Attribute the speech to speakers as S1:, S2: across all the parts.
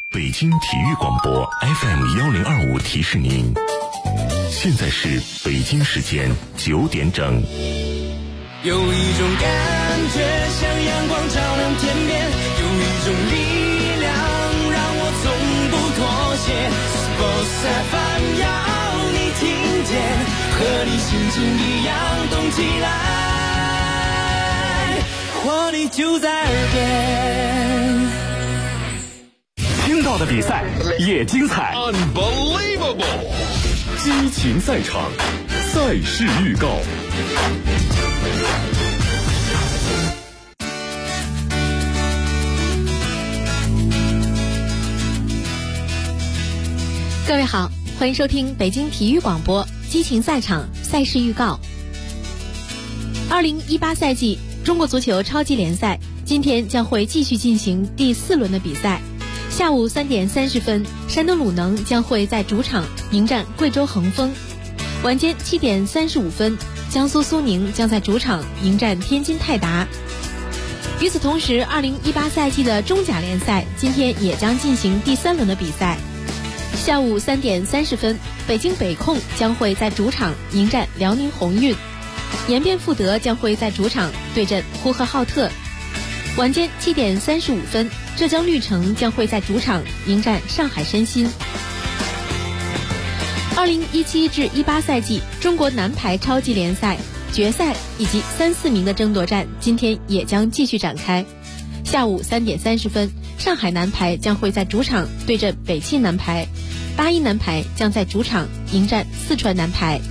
S1: 北京体育广播 FM1025提示您，现在是北京时间9点整。
S2: 有一种感觉像阳光照亮天边，有一种力量让我从不妥协。Sports FM 要你听见，和你心情一样动起来，活力就在耳边。
S3: 听到的比赛也精彩
S4: ，Unbelievable！
S3: 激情赛场，赛事预告。
S5: 各位好，欢迎收听北京体育广播激情赛场赛事预告。2018赛季中国足球超级联赛今天将会继续进行第4轮的比赛。下午3点30分，山东鲁能将会在主场迎战贵州恒丰；晚间7点35分，江苏苏宁将在主场迎战天津泰达。与此同时，2018赛季的中甲联赛今天也将进行第3轮的比赛。下午3点30分，北京北控将会在主场迎战辽宁宏运；延边富德将会在主场对阵呼和浩特。晚间7点35分，浙江绿城将会在主场迎战上海申鑫。2017至18赛季中国男排超级联赛决赛以及3、4名的争夺战今天也将继续展开。下午3点30分，上海男排将会在主场对阵北汽男排，81男排将在主场迎战四川男排。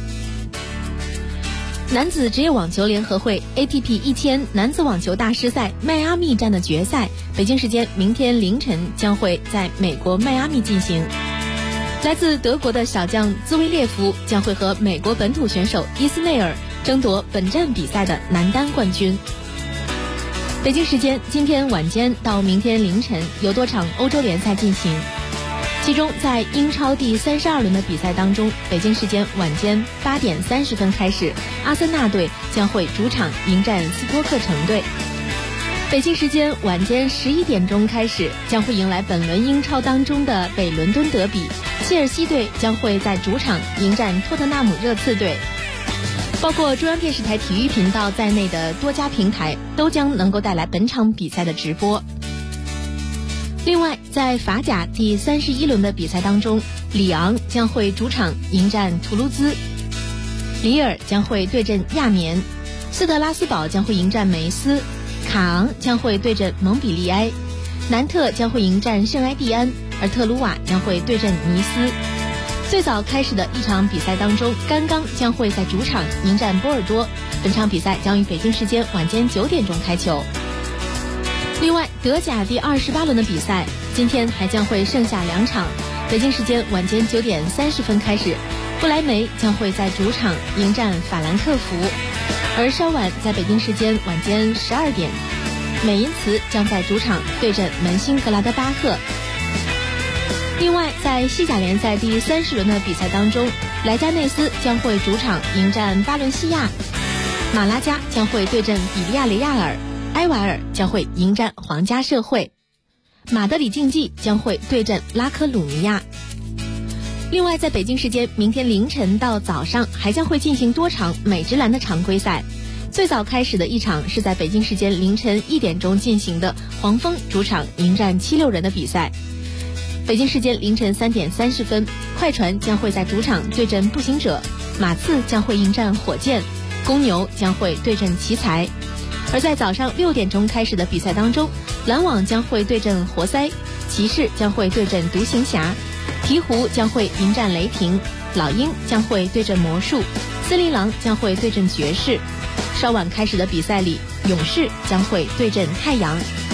S5: 男子职业网球联合会 ATP 1000男子网球大师赛迈阿密站的决赛，北京时间明天凌晨将会在美国迈阿密进行。来自德国的小将兹维列夫将会和美国本土选手伊斯内尔争夺本站比赛的男单冠军。北京时间今天晚间到明天凌晨有多场欧洲联赛进行，其中在英超第32轮的比赛当中，北京时间晚间8点30分开始，阿森纳队将会主场迎战斯托克城队。北京时间晚间11点钟开始，将会迎来本轮英超当中的北伦敦德比，切尔西队将会在主场迎战托特纳姆热刺队。包括中央电视台体育频道在内的多家平台都将能够带来本场比赛的直播。另外，在法甲第31轮的比赛当中，里昂将会主场迎战图卢兹，里尔将会对阵亚眠，斯特拉斯堡将会迎战梅斯，卡昂将会对阵蒙彼利埃，南特将会迎战圣埃蒂安，而特鲁瓦将会对阵尼斯。最早开始的一场比赛当中，甘刚将会在主场迎战波尔多，本场比赛将于北京时间晚间9点钟开球。另外，德甲第28轮的比赛今天还将会剩下2场，北京时间晚间9点30分开始，不莱梅将会在主场迎战法兰克福，而稍晚在北京时间晚间12点，美因茨将在主场对阵门兴格拉德巴赫。另外，在西甲联赛第30轮的比赛当中，莱加内斯将会主场迎战巴伦西亚，马拉加将会对阵比利亚雷亚尔，埃瓦尔将会迎战皇家社会，马德里竞技将会对阵拉科鲁尼亚。另外，在北京时间明天凌晨到早上还将会进行多场美职篮的常规赛。最早开始的一场是在北京时间凌晨1点钟进行的黄蜂主场迎战76人的比赛。北京时间凌晨3点30分，快船将会在主场对阵步行者，马刺将会迎战火箭，公牛将会对阵奇才。而在早上6点钟开始的比赛当中，篮网将会对阵活塞，骑士将会对阵独行侠，鹈鹕将会迎战雷霆，老鹰将会对阵魔术，森林狼将会对阵爵士。稍晚开始的比赛里，勇士将会对阵太阳。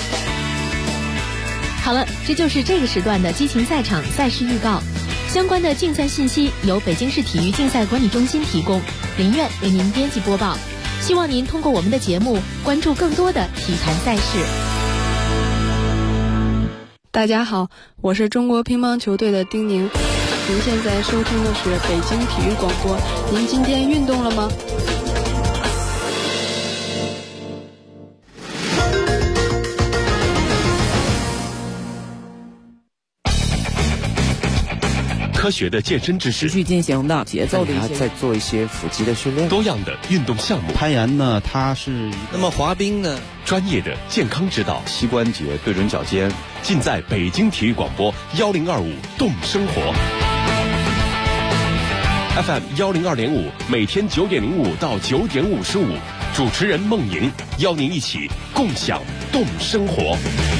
S5: 好了，这就是这个时段的激情赛场赛事预告。相关的竞赛信息由北京市体育竞赛管理中心提供，林苑为您编辑播报。希望您通过我们的节目关注更多的体坛赛事。
S6: 大家好，我是中国乒乓球队的丁宁。您现在收听的是北京体育广播。您今天运动了吗？
S1: 科学的健身知识，
S4: 持续进行的节奏的一些，
S7: 再做一些腹肌的训练，
S1: 多样的运动项目。
S8: 攀岩呢，它是
S2: 那么滑冰呢？
S1: 专业的健康指导，
S8: 膝关节对准脚尖，
S1: 尽在北京体育广播1025动生活。FM 102.5，每天9点05到9点55，主持人孟莹邀您一起共享动生活。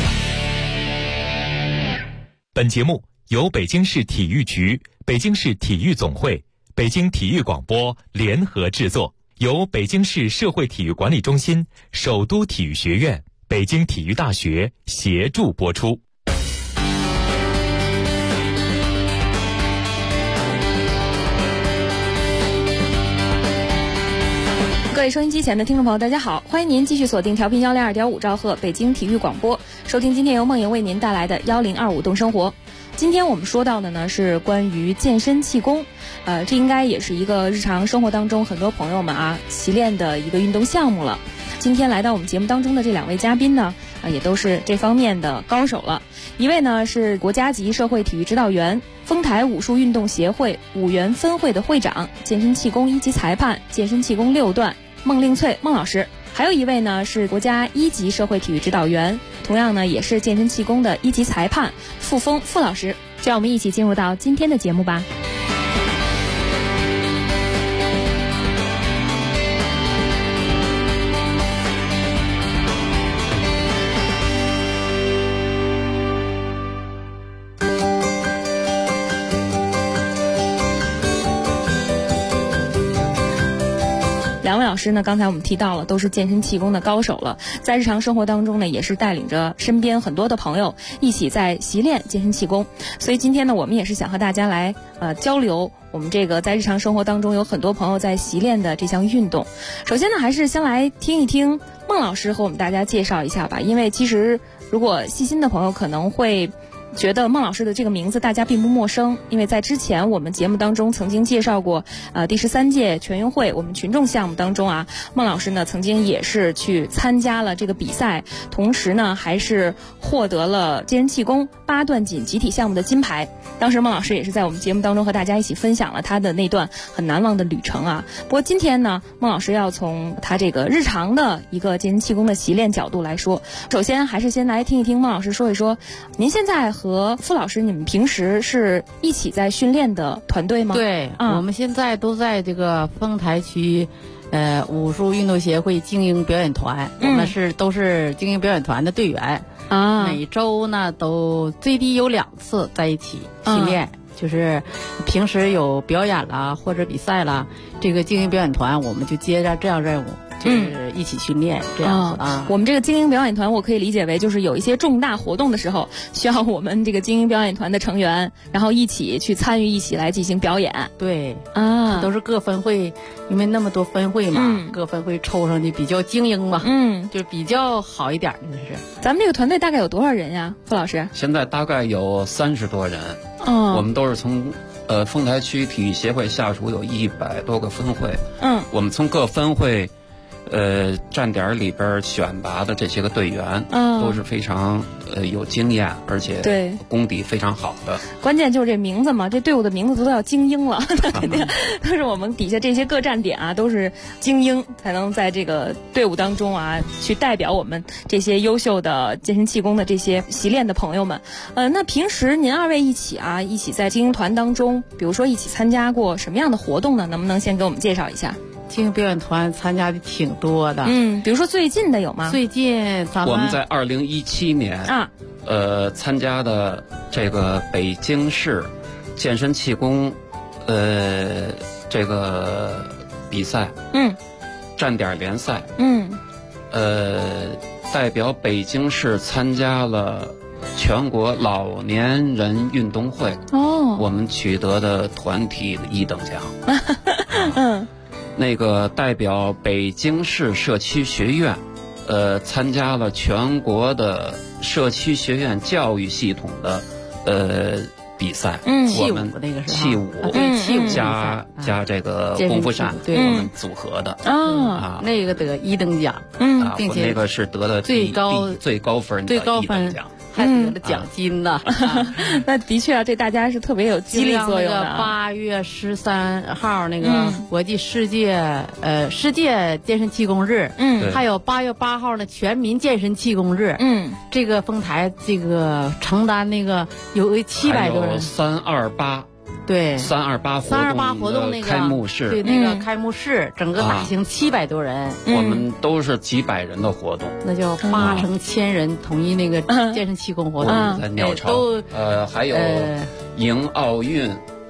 S9: 本节目由北京市体育局、北京市体育总会、北京体育广播联合制作，由北京市社会体育管理中心、首都体育学院、北京体育大学协助播出。
S5: 各位收音机前的听众朋友，大家好，欢迎您继续锁定调频102.5兆赫北京体育广播，收听今天由梦莹为您带来的1025动生活。今天我们说到的呢是关于健身气功，这应该也是一个日常生活当中很多朋友们习练的一个运动项目了。今天来到我们节目当中的这两位嘉宾呢，也都是这方面的高手了。一位呢是国家级社会体育指导员，丰台武术运动协会五原分会的会长，健身气功1级裁判，健身气功6段。孟令翠孟老师，还有一位呢是国家1级社会体育指导员，同样呢也是健身气功的1级裁判傅峰傅老师。就让我们一起进入到今天的节目吧。两位老师呢，刚才我们提到了，都是健身气功的高手了，在日常生活当中呢，也是带领着身边很多的朋友一起在习练健身气功。所以今天呢，我们也是想和大家来交流我们这个在日常生活当中有很多朋友在习练的这项运动。首先呢，还是先来听一听孟老师和我们大家介绍一下吧，因为其实如果细心的朋友可能会觉得孟老师的这个名字大家并不陌生，因为在之前我们节目当中曾经介绍过第13届全运会我们群众项目当中孟老师呢曾经也是去参加了这个比赛，同时呢还是获得了健身气功8段锦集体项目的金牌。当时孟老师也是在我们节目当中和大家一起分享了他的那段很难忘的旅程不过今天呢，孟老师要从他这个日常的一个健身气功的习练角度来说，首先还是先来听一听孟老师说一说，您现在和傅老师你们平时是一起在训练的团队吗？
S4: 对，我们现在都在这个丰台区武术运动协会精英表演团，我们都是精英表演团的队员每周呢都最低有2次在一起训练，就是平时有表演啦或者比赛啦，这个精英表演团我们就接着这样任务，就是一起训练这样子
S5: 我们这个精英表演团，我可以理解为就是有一些重大活动的时候，需要我们这个精英表演团的成员，然后一起去参与，一起来进行表演。
S4: 对都是各分会，因为那么多分会嘛，各分会抽上去比较精英嘛，就比较好一点的是。
S5: 咱们这个团队大概有多少人呀，傅老师？
S7: 现在大概有30多人。我们都是从丰台区体育协会下属有100多个分会。我们从各分会站点里边选拔的这些个队员，都是非常有经验，而且对功底非常好的。
S5: 关键就是这名字嘛，这队伍的名字都叫精英了，肯定都是我们底下这些各站点都是精英，才能在这个队伍当中去代表我们这些优秀的健身气功的这些习练的朋友们。那平时您二位一起在精英团当中，比如说一起参加过什么样的活动呢？能不能先给我们介绍一下？
S4: 精英表演团参加的挺多的，
S5: 比如说最近的有吗？
S4: 最近
S7: 我们在2017年参加的这个北京市健身气功这个比赛，站点联赛，代表北京市参加了全国老年人运动会，我们取得的团体1等奖。那个代表北京市社区学院，参加了全国的社区学院教育系统的比赛。
S4: 气舞那个是
S7: 气舞，
S4: 气舞
S7: 加这个功夫扇，我们组合的
S4: 那个得1等奖，并且
S7: 那个是得了最高分的1等奖。
S4: 还得了奖金呢。
S5: 那的确啊，对大家是特别有激励作用的。
S4: 8月13号那个国际世界健身气功日，还有8月8号呢全民健身气功日，这个丰台这个承担那个有700多人
S7: ，328。
S4: 对
S7: ，328活动
S4: 那个
S7: 开幕式，
S4: 对那个开幕式，整个大型700多人，
S7: 我们都是几百人的活动，
S4: 那叫8成1000人统一那个健身气功活动，
S7: 在鸟巢，还有迎奥运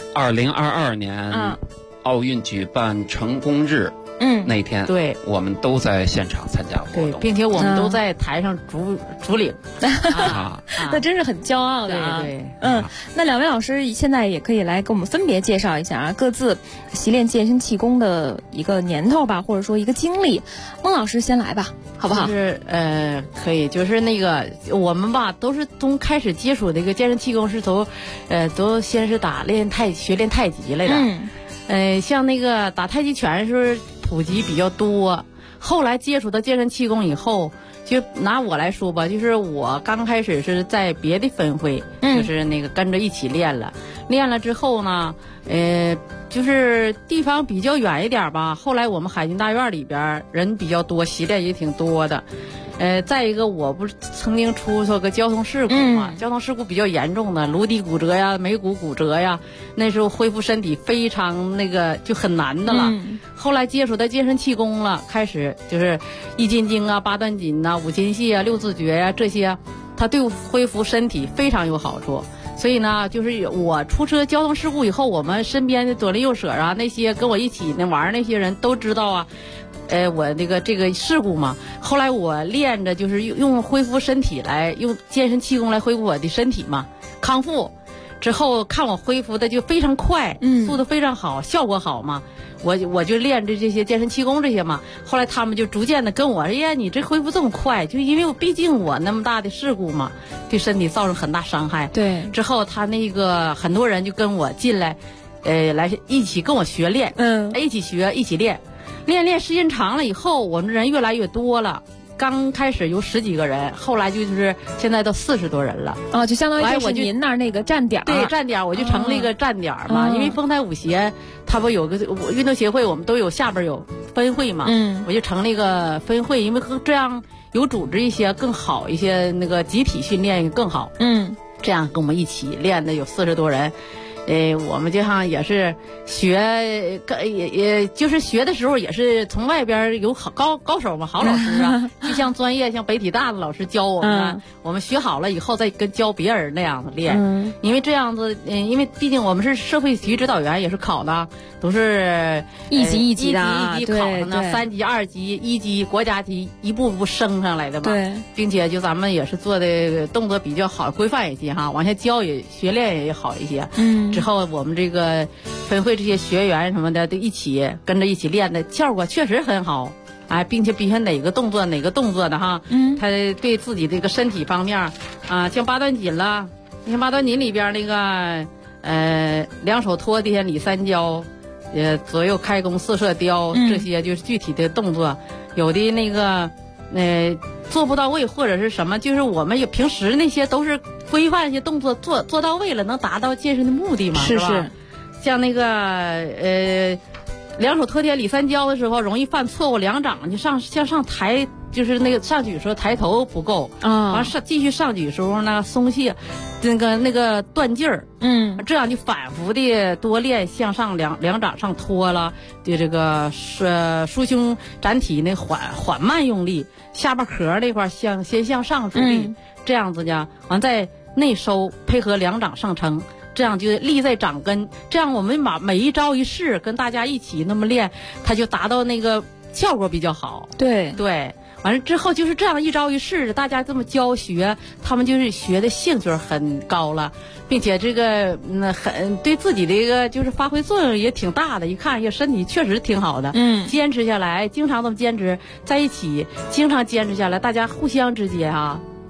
S7: ，2022年奥运举办成功日。那天
S4: 对，
S7: 我们都在现场参加活动，
S4: 并且我们都在台上主领，
S5: 那真是很骄傲的啊！
S4: 对，
S5: 那2位老师现在也可以来给我们分别介绍一下啊，各自习练健身气功的一个年头吧，或者说一个经历。孟老师先来吧，好不好？
S4: 就是可以，就是那个我们吧，都是从开始接触这个健身气功是从，都先是学练太极来的，像那个打太极拳是普及比较多，后来接触到健身气功以后，就拿我来说吧，就是我刚开始是在别的分会，就是那个跟着一起练了之后呢，就是地方比较远一点吧，后来我们海军大院里边人比较多，习练也挺多的。再一个，我不是曾经出过个交通事故嘛，交通事故比较严重的，颅底骨折呀，眉骨骨折呀，那时候恢复身体非常那个就很难的了。后来接触到健身气功了，开始就是易筋经啊、八段锦啊、五禽戏啊、六字诀呀这些，它对恢复身体非常有好处。所以呢，就是我出车交通事故以后，我们身边的左邻右舍啊，那些跟我一起那玩那些人都知道啊。我这个事故嘛，后来我练着就是用恢复身体来用健身气功来恢复我的身体嘛，康复之后看我恢复的就非常快，速度非常好，效果好嘛，我就练这些健身气功这些嘛，后来他们就逐渐的跟我，哎呀，你这恢复这么快，就因为毕竟我那么大的事故嘛，对身体造成很大伤害。
S5: 对，
S4: 之后他那个很多人就跟我进来，来一起跟我学练，一起学一起练。练时间长了以后，我们人越来越多了。刚开始有10几个人，后来就是现在都40多人了。
S5: 就相当于就是您那儿那个站点。
S4: 对，站点我就成了一个站点嘛。因为丰台舞协它不有个运动协会，我们都有下边有分会嘛。我就成了一个分会，因为这样有组织一些更好一些，那个集体训练更好。这样跟我们一起练的有40多人。我们就像也是学，也就是学的时候也是从外边有高手嘛，好老师啊，就像专业像北体大的老师教我们，我们学好了以后再跟教别人那样子练，因为这样子，因为毕竟我们是社会体育指导员，也是考的，都是
S5: 一级的，
S4: 一级考的呢，3级、2级、1级国家级一步步升上来的嘛，
S5: 对，
S4: 并且就咱们也是做的动作比较好，规范一些哈，往下教也学练也好一些，之后我们这个分会这些学员什么的都跟着一起练的，效果确实很好，并且比哪个动作的哈，他对自己这个身体方面像八段锦了，你看八段锦里边那个两手托天里三交，左右开弓四射雕，这些就是具体的动作，有的那个做不到位或者是什么，就是我们有平时那些都是规范一些动作做到位了，能达到健身的目的嘛？是吧？像那个两手托天里三交的时候，容易犯错误，两掌就上抬，就是那个上举的时候抬头不够完继续上举的时候呢松懈，那个断劲儿，这样就反复的多练向上两掌上托了的这个舒胸展体那缓慢用力，下巴壳那块先向上助力，这样子呢完再内收，配合两掌上撑。这样就力在掌根，这样我们每一招一式跟大家一起那么练，它就达到那个效果比较好。对，完了之后就是这样一招一式，大家这么教学，他们就是学的兴趣很高了，并且这个很对自己的一个就是发挥作用也挺大的。一看也身体确实挺好的，坚持下来，经常这么坚持在一起，经常坚持下来，大家互相之间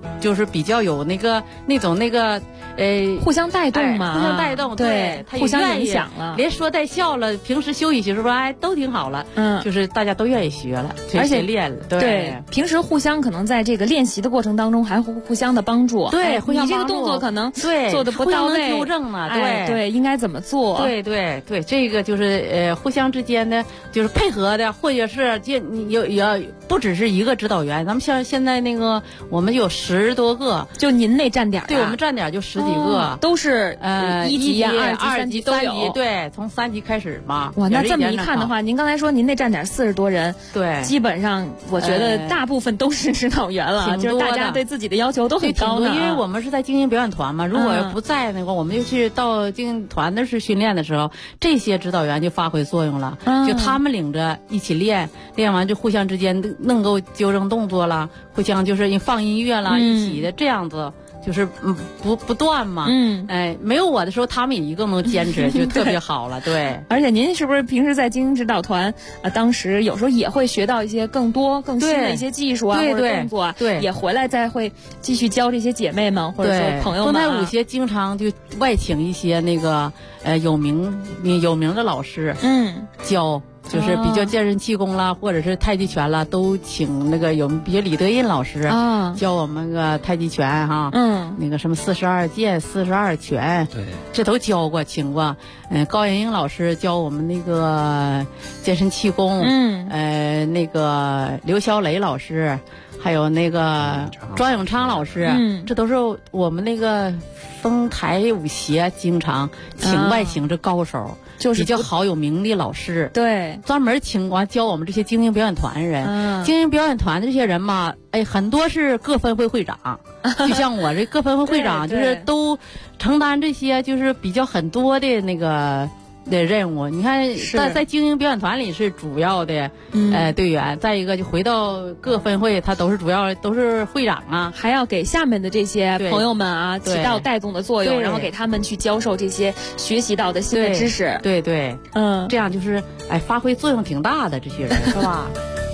S4: 就是比较有那种
S5: 互相带动嘛，
S4: 互相带动，对，他
S5: 互相影响了，
S4: 连说带笑了，平时休息时候都挺好了，就是大家都愿意学了，
S5: 而且
S4: 练了，
S5: 对，平时互相可能在这个练习的过程当中还互相的帮助，
S4: 对，互相
S5: 你这个动作可能
S4: 对
S5: 做的不到位，
S4: 纠正呢，
S5: 对，应该怎么做？
S4: 对，这个就是互相之间的就是配合的，或者是有不只是一个指导员，咱们像现在那个我们有10多个，
S5: 就您那站点，
S4: 对我们站点就10几个，
S5: 都是1级、2级、3级都有，
S4: 对，从3级开始嘛。
S5: 哇，那这么一看的话，您刚才说您那站点40多人，
S4: 对，
S5: 基本上我觉得大部分都是指导员了，就是大家对自己的要求都很高呢。
S4: 因为我们是在精英表演团嘛，如果不在那个，我们就去到精英团的是训练的时候，这些指导员就发挥作用了，就他们领着一起练，练完就互相之间能够纠正动作了，互相就是放音乐了，一起的这样子。就是不断嘛，没有我的时候，他们也一个能坚持，就特别好了，对。
S5: 而且您是不是平时在精英指导团，当时有时候也会学到一些更多、更新的一些技术啊，或者动作啊，
S4: 对，
S5: 也回来再会继续教这些姐妹们或者说朋友们。
S4: 丰台舞协经常就外请一些那个有名的老师，教。就是比较健身气功啦，或者是太极拳啦，都请那个比如李德印老师教我们个太极拳哈，那个什么42剑、42拳，
S7: 对，
S4: 这都教过，请过。高延英老师教我们那个健身气功，那个刘小磊老师，还有那个庄永昌老师，这都是我们那个丰台舞协经常外请这高手。就是比较好有名的老师，
S5: 对，
S4: 专门请过教我们这些精英表演团人。精英表演团的这些人嘛，很多是各分会会长，就像我这各分会会长，就是都承担这些就是比较很多的那个的任务。你看，在精英表演团里是主要的队员，再一个就回到各分会，他都是主要都是会长啊，
S5: 还要给下面的这些朋友们啊起到带动的作用，然后给他们去教授这些学习到的新的知识。
S4: 对，这样就是发挥作用挺大的，这些人是吧？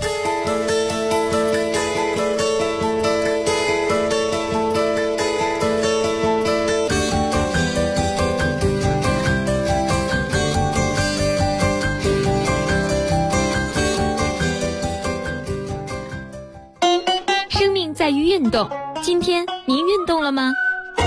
S5: 在于运动，今天您运动了吗？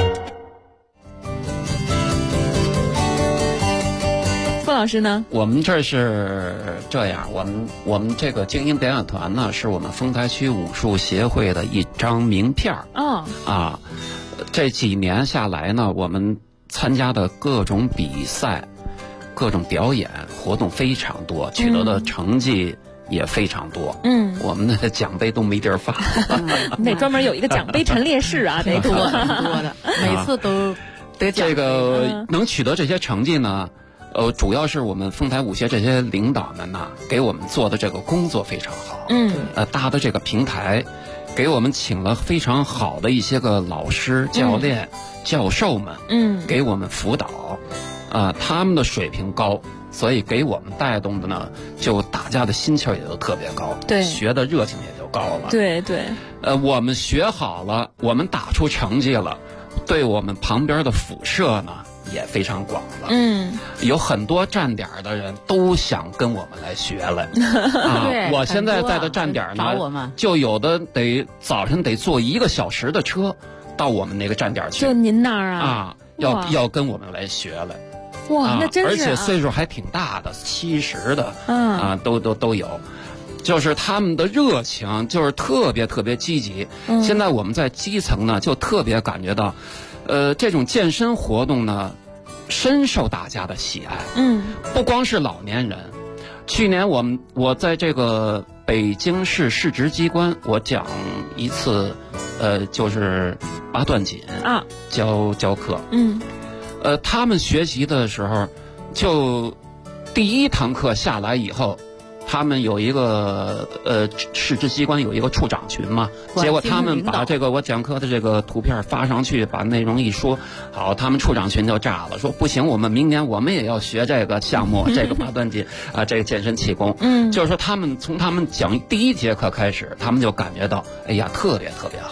S5: 傅老师呢？
S7: 我们这是这样，我们这个精英表演团呢，是我们丰台区武术协会的一张名片这几年下来呢，我们参加的各种比赛、各种表演活动非常多，取得的成绩也非常多，我们的奖杯都没地儿发，
S5: 得专门有一个奖杯陈列室啊，得
S4: 多的，每次都得奖。
S7: 这个能取得这些成绩呢，主要是我们丰台舞协这些领导们呐，给我们做的这个工作非常好，搭的这个平台，给我们请了非常好的一些个老师、教练、教授们，给我们辅导，他们的水平高。所以给我们带动的呢，就大家的心气儿也都特别高，
S5: 对，
S7: 学的热情也就高了。
S5: 对，
S7: 我们学好了，我们打出成绩了，对我们旁边的辐射呢也非常广了。有很多站点的人都想跟我们来学了。我现在在的站点呢，就有的早晨得坐1个小时的车到我们那个站点去。
S5: 就您那儿啊？
S7: 要跟我们来学了。
S5: 哇，那真是，
S7: 而且岁数还挺大的，70的，都有，就是他们的热情就是特别积极。现在我们在基层呢，就特别感觉到，这种健身活动呢，深受大家的喜爱。不光是老年人，去年我在这个北京市市直机关，我讲一次，就是八段锦教课。他们学习的时候，就第1堂课下来以后，他们有一个市直机关有一个处长群嘛，结果他们把这个我讲课的这个图片发上去，把内容一说，好，他们处长群就炸了，说不行，我们明年我们也要学这个项目，这个八段锦这个健身气功。就是说从他们讲第1节课开始，他们就感觉到，哎呀，特别好。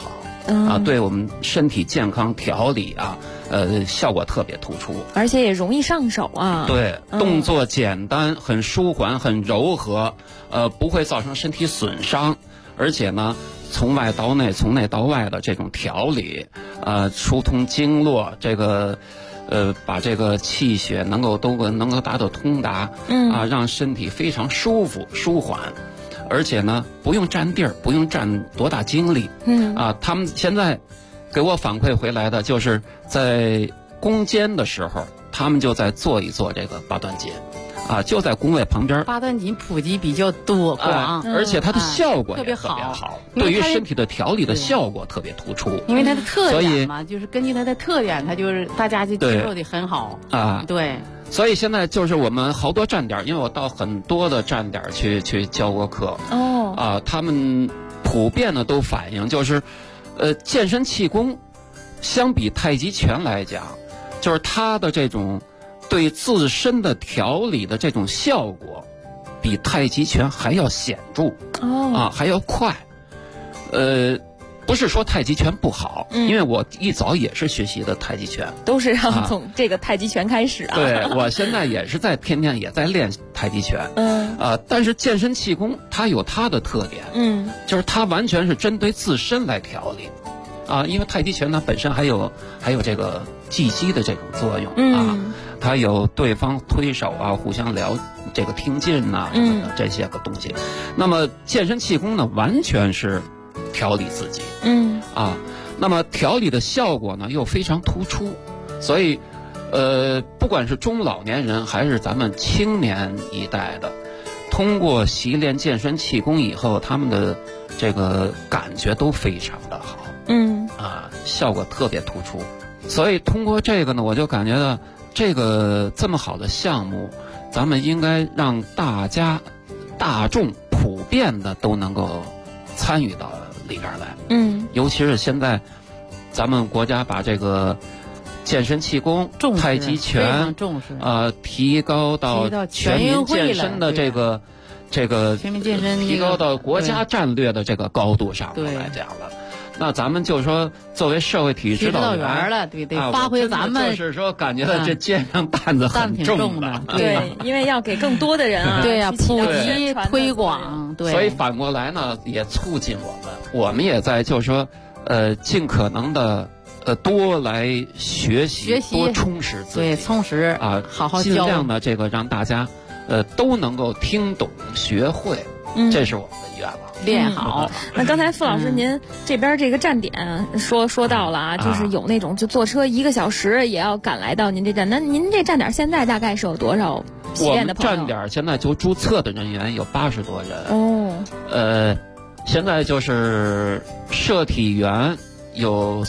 S7: 对我们身体健康调理啊，效果特别突出，
S5: 而且也容易上手啊。
S7: 对，动作简单，很舒缓，很柔和，不会造成身体损伤，而且呢，从外到内，从内到外的这种调理，疏通经络，这个。把这个气血能够达到通达，让身体非常舒服舒缓，而且呢不用占地儿，不用占多大精力，他们现在给我反馈回来的就是在攻坚的时候，他们就在做一做这个八段锦。就在宫位旁边，
S4: 八段锦普及比较多广，
S7: 而且它的效果
S4: 特别
S7: 好，对于身体的调理的效果特别突出。
S4: 因为它的特点嘛，就是根据它的特点，它就是大家就接受的很好对。
S7: 所以现在就是我们好多站点，因为我到很多的站点去教过课他们普遍的都反映就是，健身气功相比太极拳来讲，就是它的这种。对自身的调理的这种效果，比太极拳还要显著还要快。不是说太极拳不好，因为我一早也是学习的太极拳，
S5: 都是让从这个太极拳开始
S7: 对，我现在也是天天也在练太极拳。但是健身气功它有它的特点，就是它完全是针对自身来调理。因为太极拳呢本身还有这个技击的这种作用它有对方推手互相这个听劲什么的这些个东西。那么健身气功呢，完全是调理自己那么调理的效果呢又非常突出，所以不管是中老年人还是咱们青年一代的，通过习练健身气功以后，他们的这个感觉都非常的好。效果特别突出，所以通过这个呢，我就感觉到这个这么好的项目，咱们应该让大众普遍的都能够参与到里边来。尤其是现在咱们国家把这个健身气功、太极拳提高到全民健身的这个
S4: 全民健身
S7: 提高到国家战略的这个高度上来讲了。那咱们就说，作为社会体育指导员
S4: 了，对，发挥咱们
S7: 就是说，感觉到这肩上担子很重的，
S5: 对，因为要给更多的人
S4: 对呀，普及推广，对，
S7: 所以反过来呢，也促进我们也在就是说，尽可能的多来学习，多充实自己，
S4: 对，充实好好教，
S7: 尽量的这个让大家都能够听懂学会，这是我们的愿望。
S4: 练好。
S5: 那刚才傅老师您这边这个站点说到了就是有那种就坐车1个小时也要赶来到您这站，那您这站点现在大概是有多少体验的朋友？
S7: 我们站点现在就注册的人员有80多人现在就是社体员有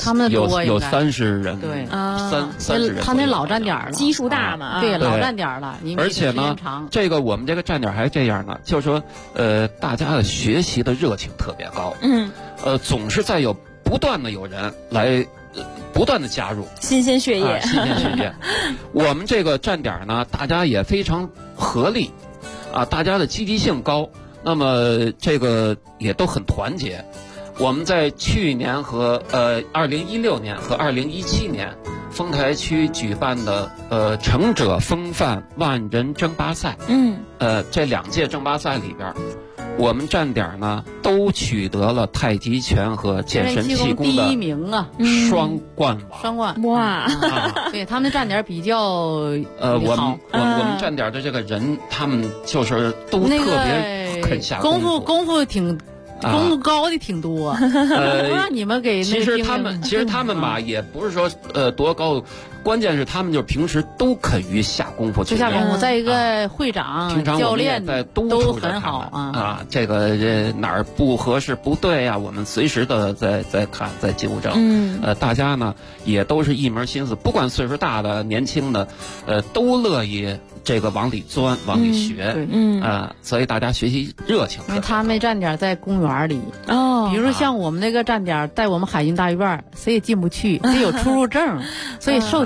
S7: 30人，
S4: 对
S7: 30人。
S4: 他那老站点了，
S5: 基数大嘛，
S4: 对，老站点了。
S7: 而且呢，我们这个站点还这样呢，就是说，大家的学习的热情特别高，总是在不断的有人来，不断的加入
S5: 新鲜血液，
S7: 新鲜血液。我们这个站点呢，大家也非常合力，大家的积极性高，那么这个也都很团结。我们在去年和2016年和2017年丰台区举办的成者风范万人争霸赛，这2届争霸赛里边，我们站点呢都取得了太极拳和健身气功的
S4: 第1名
S7: 双冠王。
S4: 双冠
S5: 哇！
S4: 对，他们站点比较
S7: 我们站点的这个人，他们就是都特别肯下
S4: 功夫功夫高的挺多，让你们给
S7: 其实他们吧，也不是说多高，关键是他们就是平时都肯于下功夫，
S4: 就下功夫。再一个会长、教练都很好
S7: 这个哪儿不合适不对我们随时的在看在纠正。大家呢也都是一门心思，不管岁数大的年轻的，都乐意这个往里钻往里学。所以大家学习热情。
S4: 因为他们站点在公园里比如说像我们那个站点在我们海军大院，谁也进不去，得有出入证，所以受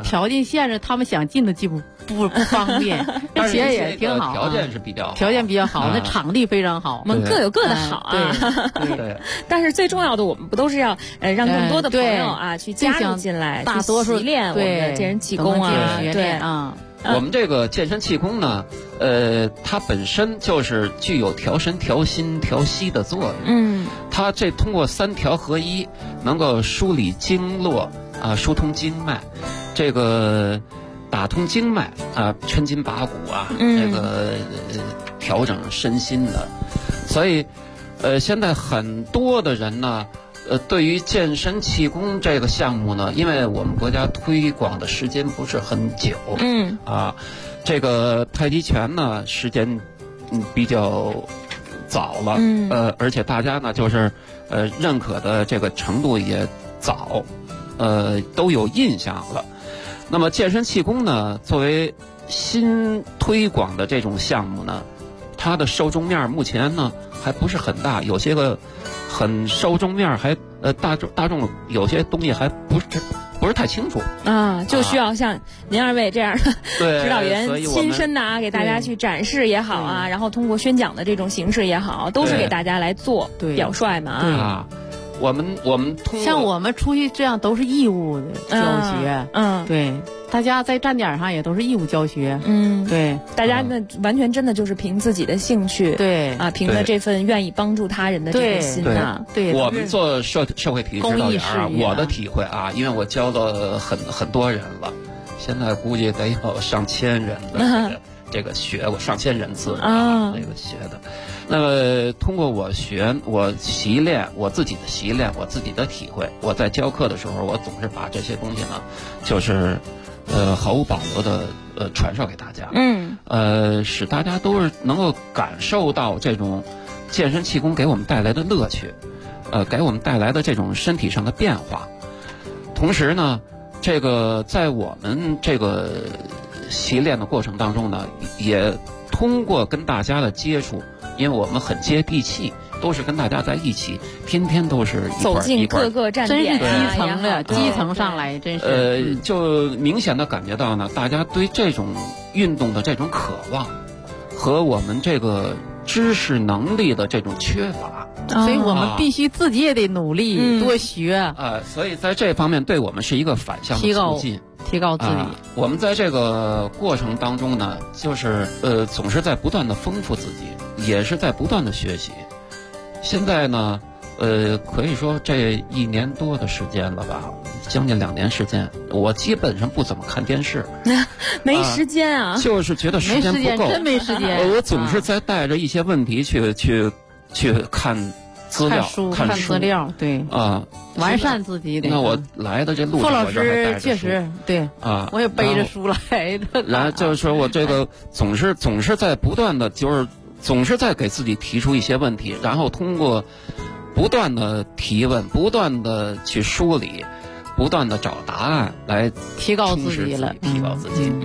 S4: 条件限制，他们想进的进不方便，而且也挺好，
S7: 条件是比较好，
S4: 条件比较好，那场地非常好，
S5: 我们各有各的好啊。
S7: 对，
S5: 但是最重要的，我们不都是要让更多的朋友啊去加入进来，
S4: 大多数
S5: 习练我们的健身气功啊，
S4: 对啊。
S7: 我们这个健身气功呢，它本身就是具有调神、调心、调息的作用。它这通过3调合一，能够梳理经络啊，疏通经脉，这个打通经脉啊，抻筋拔骨啊，这个调整身心的。所以，现在很多的人呢。对于健身气功这个项目呢，因为我们国家推广的时间不是很久，这个太极拳呢时间比较早了，而且大家呢就是认可的这个程度也早，都有印象了。那么健身气功呢，作为新推广的这种项目呢，它的受众面目前呢还不是很大，有些个很受众面还大众有些东西还不是太清楚
S5: 啊，就需要像您2位这样的指导员亲身的啊，给大家去展示也好啊，然后通过宣讲的这种形式也好，都是给大家来做表率嘛
S7: 啊。我们通过
S4: 像我们出去这样都是义务的教学，对，大家在站点上也都是义务教学，对，
S5: 大家那完全真的就是凭自己的兴趣，
S4: 对
S5: 啊，凭着这份愿意帮助他人的这个心呐，
S4: 对，
S7: 我们做社会体育指导员啊，我的体会啊，因为我教了很多人了，现在估计得有上千人的这个学过上千人次啊，这个学的。那么通过我习练，我自己的习练，我自己的体会，我在教课的时候，我总是把这些东西呢，就是毫无保留的传授给大家，使大家都是能够感受到这种健身气功给我们带来的乐趣，给我们带来的这种身体上的变化。同时呢，这个在我们这个习练的过程当中呢，也通过跟大家的接触，因为我们很接地气，都是跟大家在一起，天天都是一块
S5: 走进各个站点，
S4: 真是基层的，基层上来真是
S7: 就明显的感觉到呢，大家对这种运动的这种渴望和我们这个知识能力的这种缺乏，
S4: 所以我们必须自己也得努力多学
S7: 所以在这方面对我们是一个反向的促进。
S4: 提高自己，
S7: 我们在这个过程当中呢，就是总是在不断的丰富自己，也是在不断的学习。现在呢，可以说这1年多的时间了吧，将近2年时间，我基本上不怎么看电视，
S5: 没时间啊，
S7: 就是觉得时间不够，
S4: 真没时间。
S7: 我总是在带着一些问题去看资料，
S4: 看资料，对
S7: 啊，
S4: 完善自己的。
S7: 那我来的这路上，
S4: 傅老师确实对啊，我也背着书来的。
S7: 然后就是说我这个总是在不断的，就是总是在给自己提出一些问题，然后通过不断的提问，不断的去梳理，不断的找答案来
S4: 提高自己了，
S7: 提高自己。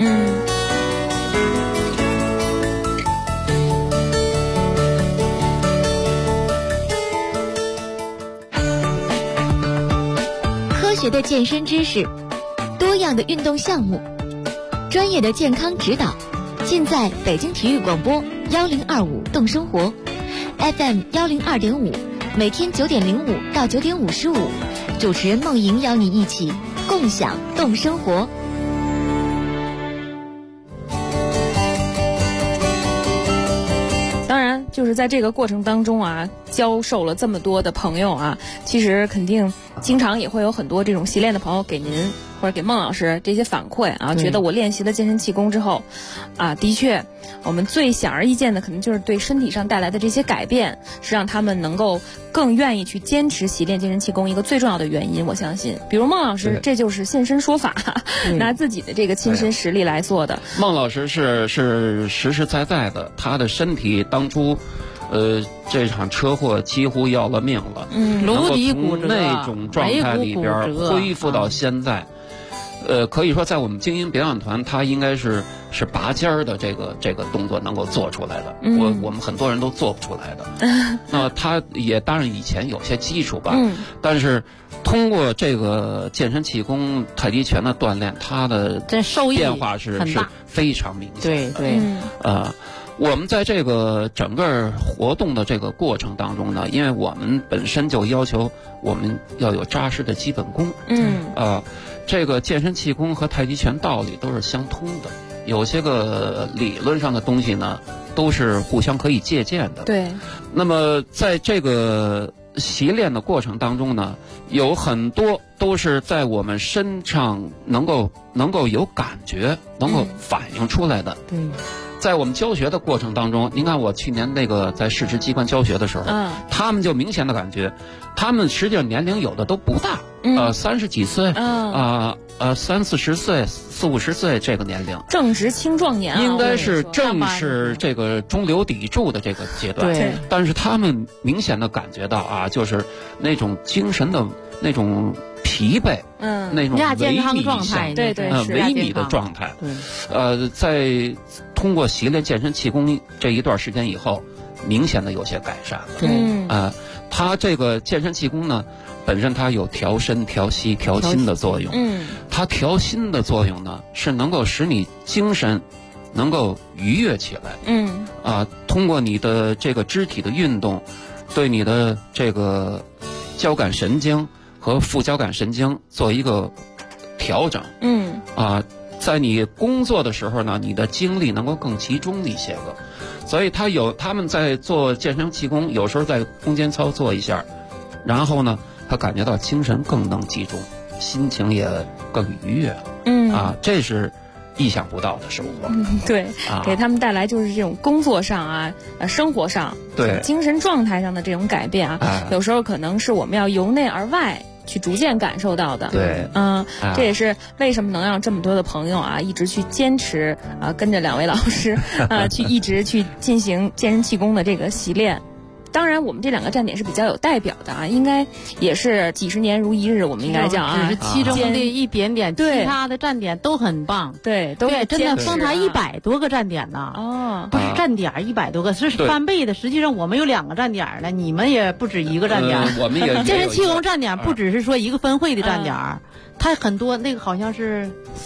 S10: 科学的健身知识，多样的运动项目，专业的健康指导，尽在北京体育广播1025动生活 FM 102.5，每天9点05到9点55，主持人梦莹邀你一起共享动生活。
S5: 就是在这个过程当中啊，教授了这么多的朋友啊，其实肯定经常也会有很多这种习练的朋友给您或者给孟老师这些反馈啊，觉得我练习了健身气功之后啊，的确我们最显而易见的肯定就是对身体上带来的这些改变，是让他们能够更愿意去坚持习练健身气功一个最重要的原因。我相信比如孟老师这就是现身说法，拿自己的这个亲身实力来做的。
S7: 孟老师是实实在在的，他的身体当初这场车祸几乎要了命了，
S4: 颅底骨折，
S7: 那种状态里边恢复到现在，可以说在我们精英表演团，他应该是是拔尖儿的这个动作能够做出来的，我们很多人都做不出来的。那他也当然以前有些基础吧，但是通过这个健身气功、太极拳的锻炼，它的变化是非常明显的。
S4: 对，
S7: 我们在这个整个活动的这个过程当中呢，因为我们本身就要求我们要有扎实的基本功，这个健身气功和太极拳道理都是相通的，有些个理论上的东西呢，都是互相可以借鉴的。
S5: 对。
S7: 那么在这个习练的过程当中呢，有很多都是在我们身上能够有感觉，能够反映出来的。
S4: 对。
S7: 在我们教学的过程当中，您看我去年那个在市直机关教学的时候，他们就明显的感觉，他们实际上年龄有的都不大，30几岁，30-40岁、40-50岁这个年龄，
S5: 正值青壮年
S7: 应该是正是这个中流砥柱的这个阶段。
S4: 对。
S7: 但是他们明显的感觉到就是那种精神的那种疲惫，那种
S4: 健康状态，
S5: 对，
S7: 萎靡的状态。在通过习练健身气功这一段时间以后，明显的有些改善了。
S4: 对，
S7: 它这个健身气功呢，本身它有调身、调息、调心的作用。它调心的作用呢，是能够使你精神能够愉悦起来。通过你的这个肢体的运动，对你的这个交感神经和副交感神经做一个调整。在你工作的时候呢，你的精力能够更集中一些个，所以他们在做健身气功，有时候在空间操作一下，然后呢，他感觉到精神更能集中，心情也更愉悦。这是意想不到的收获。
S5: 对，给他们带来就是这种工作上生活上，
S7: 对，
S5: 精神状态上的这种改变有时候可能是我们要由内而外去逐渐感受到的。
S7: 对，
S5: 这也是为什么能让这么多的朋友一直去坚持跟着2位老师去一直去进行健身气功的这个习练。当然我们这2个站点是比较有代表的应该也是几十年如一日，我们应该讲
S4: 只是其中的一点点，其他的站点都很棒。
S5: 对，
S4: 真的丰台100多个站点呢。不是站点100多个，是翻倍的。实际上我们有2个站点呢，你们也不止1个站点。
S7: 我们也
S4: 健身气功站点不只是说一个分会的站点，它很多，那个好像是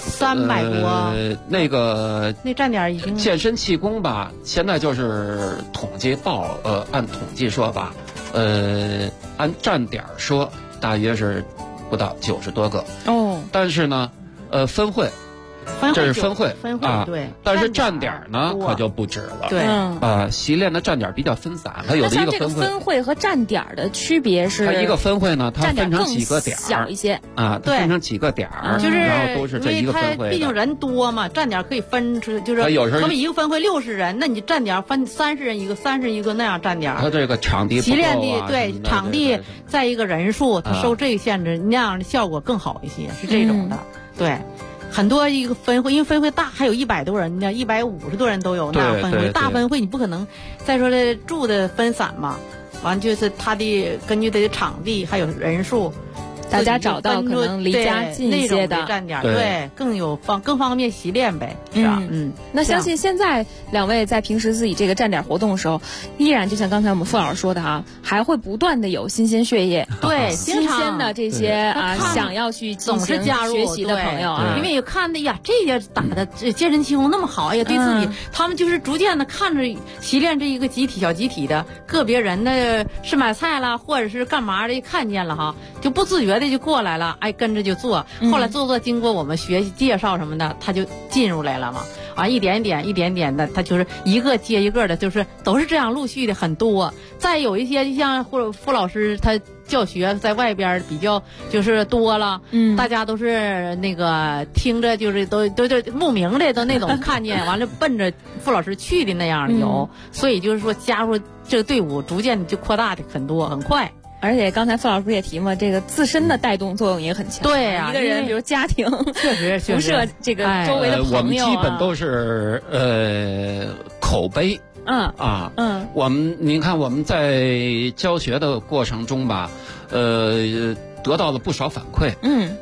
S4: 300多。那站点已经
S7: 健身气功吧，现在就是统计按统计说吧，按站点说大约是不到90多个。但是呢，分会。这是分会
S4: 对，
S7: 但是站点呢可就不止了。
S4: 对，
S7: 习练的站点比较分散，它有的一个分会。
S5: 分会和站点的区别是？
S7: 它一个分会呢，它分成几个点，
S5: 小一些
S7: 分成几个点，
S4: 就是
S7: 然后都是这一个分会。
S4: 毕竟人多嘛，站点可以分出，就是他们一个分会60人，那你站点分30人一个，30人一个那样站点。
S7: 它这个场地
S4: 习练的对场地再一个人数，它受这个限制，那样的效果更好一些，是这种的。对。很多一个分会，因为分会大，还有100多人呢，150多人都有那样分会。大分会你不可能，再说的住的分散嘛，完就是他的根据他的场地还有人数，
S5: 大家找到可能离家近一些的
S4: 站点，对，更方便习练呗，是吧？
S5: 那相信现在2位在平时自己这个站点活动的时候，依然就像刚才我们傅老师说的还会不断的有新鲜血液，
S4: 对，
S5: 新鲜的这些想要去进行学习的朋友
S4: 因为看的呀，这些打的健身气功那么好呀，对自己他们就是逐渐的看着习练这一个小集体的个别人的是买菜啦，或者是干嘛的，看见了就不自觉的就过来了，跟着就做。后来做经过我们学习介绍什么的，他就进入来了嘛。一点点的，他就是一个接一个的，就是都是这样陆续的很多。再有一些就像傅老师他教学在外边比较就是多了，大家都是那个听着就是都慕名的都那种看见完了奔着傅老师去的那样有，所以就是说加入这个队伍逐渐就扩大的很多很快。
S5: 而且刚才傅老师也提嘛，这个自身的带动作用也很强。
S4: 对啊，
S5: 一个人比如家庭
S4: 确实
S5: 辐射这个周围的朋友
S7: 我们基本都是口碑。您看我们在教学的过程中吧，得到了不少反馈。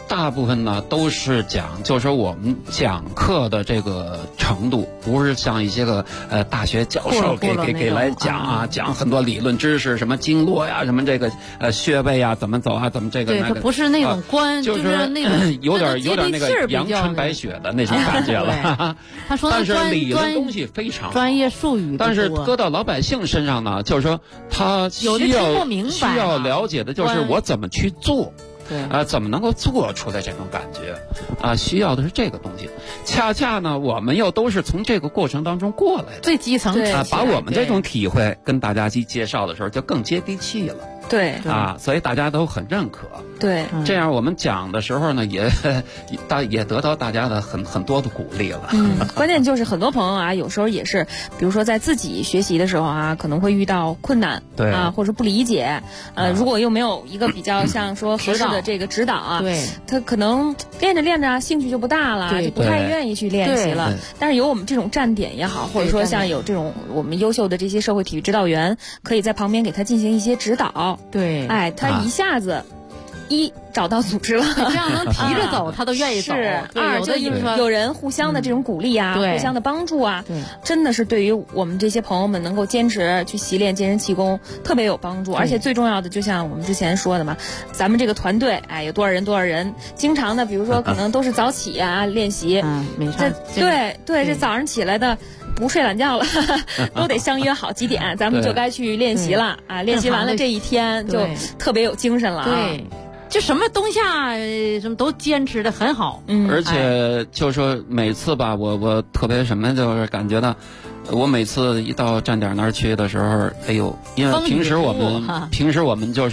S7: 大部分呢都是讲，就是说我们讲课的这个程度，不是像一些个大学教授给来讲啊，讲很多理论知识，什么经络呀，什么这个穴位呀，怎么走啊，怎么这个那个。
S4: 对，它不是那种观，
S7: 就是
S4: 那种
S7: 有点那个阳春白雪的那种感觉了。
S4: 他说，
S7: 但是理论东西非常
S4: 专业术语，
S7: 但是搁到老百姓身上呢，就是说他需要了解的就是我怎么去做。
S4: 对
S7: 怎么能够做出来这种感觉啊？需要的是这个东西。恰恰呢，我们又都是从这个过程当中过来的，
S4: 最基层
S7: 把我们这种体会跟大家去介绍的时候，就更接地气了。
S5: 对
S7: 啊，所以大家都很认可。
S5: 对，
S7: 这样我们讲的时候呢，也得到大家的很多的鼓励了。
S5: 关键就是很多朋友啊，有时候也是，比如说在自己学习的时候啊，可能会遇到困难，
S7: 对
S5: 啊，或者不理解，如果又没有一个比较像说合适的这个指导啊，
S4: 对，
S5: 他可能练着练着兴趣就不大了，就不太愿意去练习了。但是有我们这种站点也好，或者说像有这种我们优秀的这些社会体育指导员，可以在旁边给他进行一些指导。
S4: 对，
S5: 哎，他一下子找到组织了，
S4: 这样能提着走，他都愿意走。
S5: 二就有人互相的这种鼓励啊，互相的帮助啊，真的是对于我们这些朋友们能够坚持去习练健身气功特别有帮助。而且最重要的，就像我们之前说的嘛，咱们这个团队，哎，有多少人，经常的，比如说可能都是早起啊练习，
S4: 没事。
S5: 对，这早上起来的。不睡懒觉了，都得相约好几点，咱们就该去练习了啊！练习完了这一天就特别有精神了。
S4: 对，就什么冬夏什么都坚持的很好。
S7: 而且就说每次吧，我特别什么，就是感觉到，我每次一到站点那儿去的时候，哎呦，因为平时我们就是。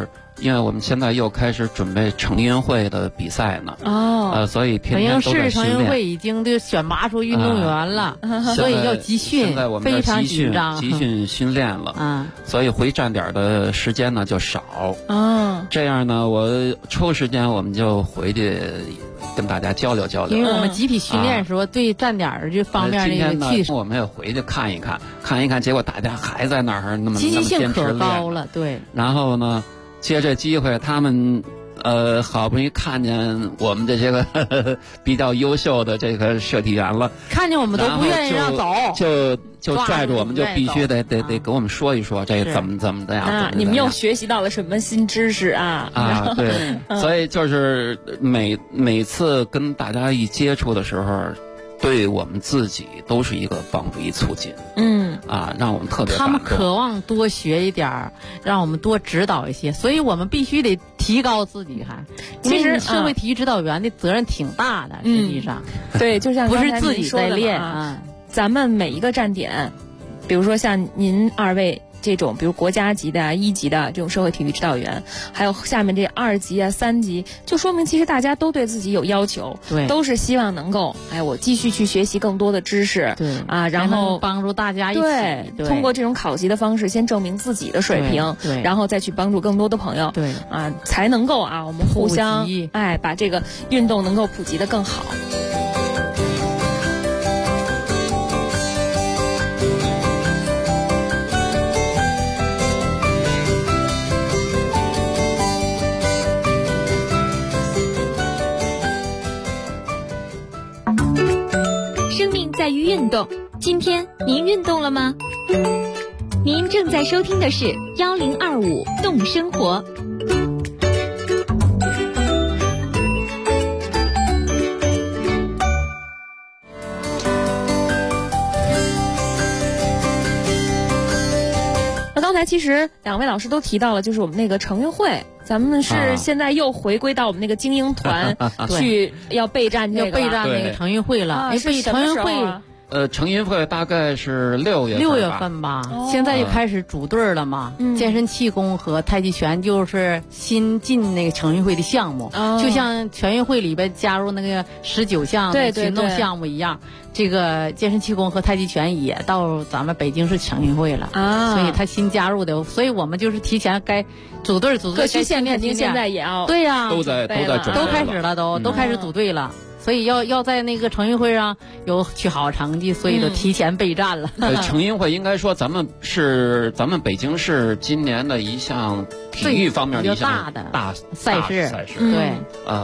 S7: 因为我们现在又开始准备成运会的比赛呢，所以天天都在训练。
S4: 成运会已经就选拔出运动员了，所以要集训，
S7: 现在我们
S4: 非常紧张，
S7: 集训训练了，所以回站点的时间呢就少。这样呢，我抽时间我们就回去跟大家交流。
S4: 因为我们集体训练的时候，对站点这方面那个气势，
S7: 我们也回去看一看，结果大家还在那儿那么
S4: 积极性可
S7: 练
S4: 高了，对。
S7: 然后呢？借这机会，他们好不容易看见我们这些个比较优秀的这个社体员了，
S4: 看见我们都不愿意让走，
S7: 就拽着我们，就必须得给我们说一说这个怎么样啊！
S5: 你们又学习到了什么新知识啊？
S7: 对，所以就是每次跟大家一接触的时候。对我们自己都是一个帮助，一促进，让我们特别感动。
S4: 他们渴望多学一点，让我们多指导一些，所以我们必须得提高自己。其实社会体育指导员的责任挺大的，实际上，
S5: 对，就像
S4: 不是自己在练
S5: 咱们每一个站点，比如说像您二位。这种比如国家级的1级的这种社会体育指导员，还有下面这2级啊3级，就说明其实大家都对自己有要求，
S4: 对，
S5: 都是希望能够我继续去学习更多的知识，
S4: 对
S5: 啊，然后
S4: 帮助大家一起，
S5: 对，通过这种考级的方式先证明自己的水平，
S4: 对，
S5: 然后再去帮助更多的朋友，
S4: 对
S5: 啊，才能够我们互相把这个运动能够普及得更好。
S10: 在于运动，今天您运动了吗？您正在收听的是1025动生活。
S5: 那刚才其实2位老师都提到了，就是我们那个成运会。咱们是现在又回归到我们那个精英团去要备战那
S4: 个成运会了。
S5: 成运会
S7: 成运会大概是6月
S4: 份吧，现在就开始组队了嘛。健身气功和太极拳就是新进那个成运会的项目，就像全运会里边加入那个19项群动项目一样。这个健身气功和太极拳也到咱们北京市成运会了所以他新加入的，所以我们就是提前该组队。
S5: 各区县肯定现在也要
S4: 对呀，
S7: 都在准备，
S4: 都开始了，都开始组队了。所以要在那个成运会上有取好成绩，所以都提前备战了。
S7: 成运会应该说咱们北京市今年的一项体育方面的一项大
S4: 赛事，
S7: 对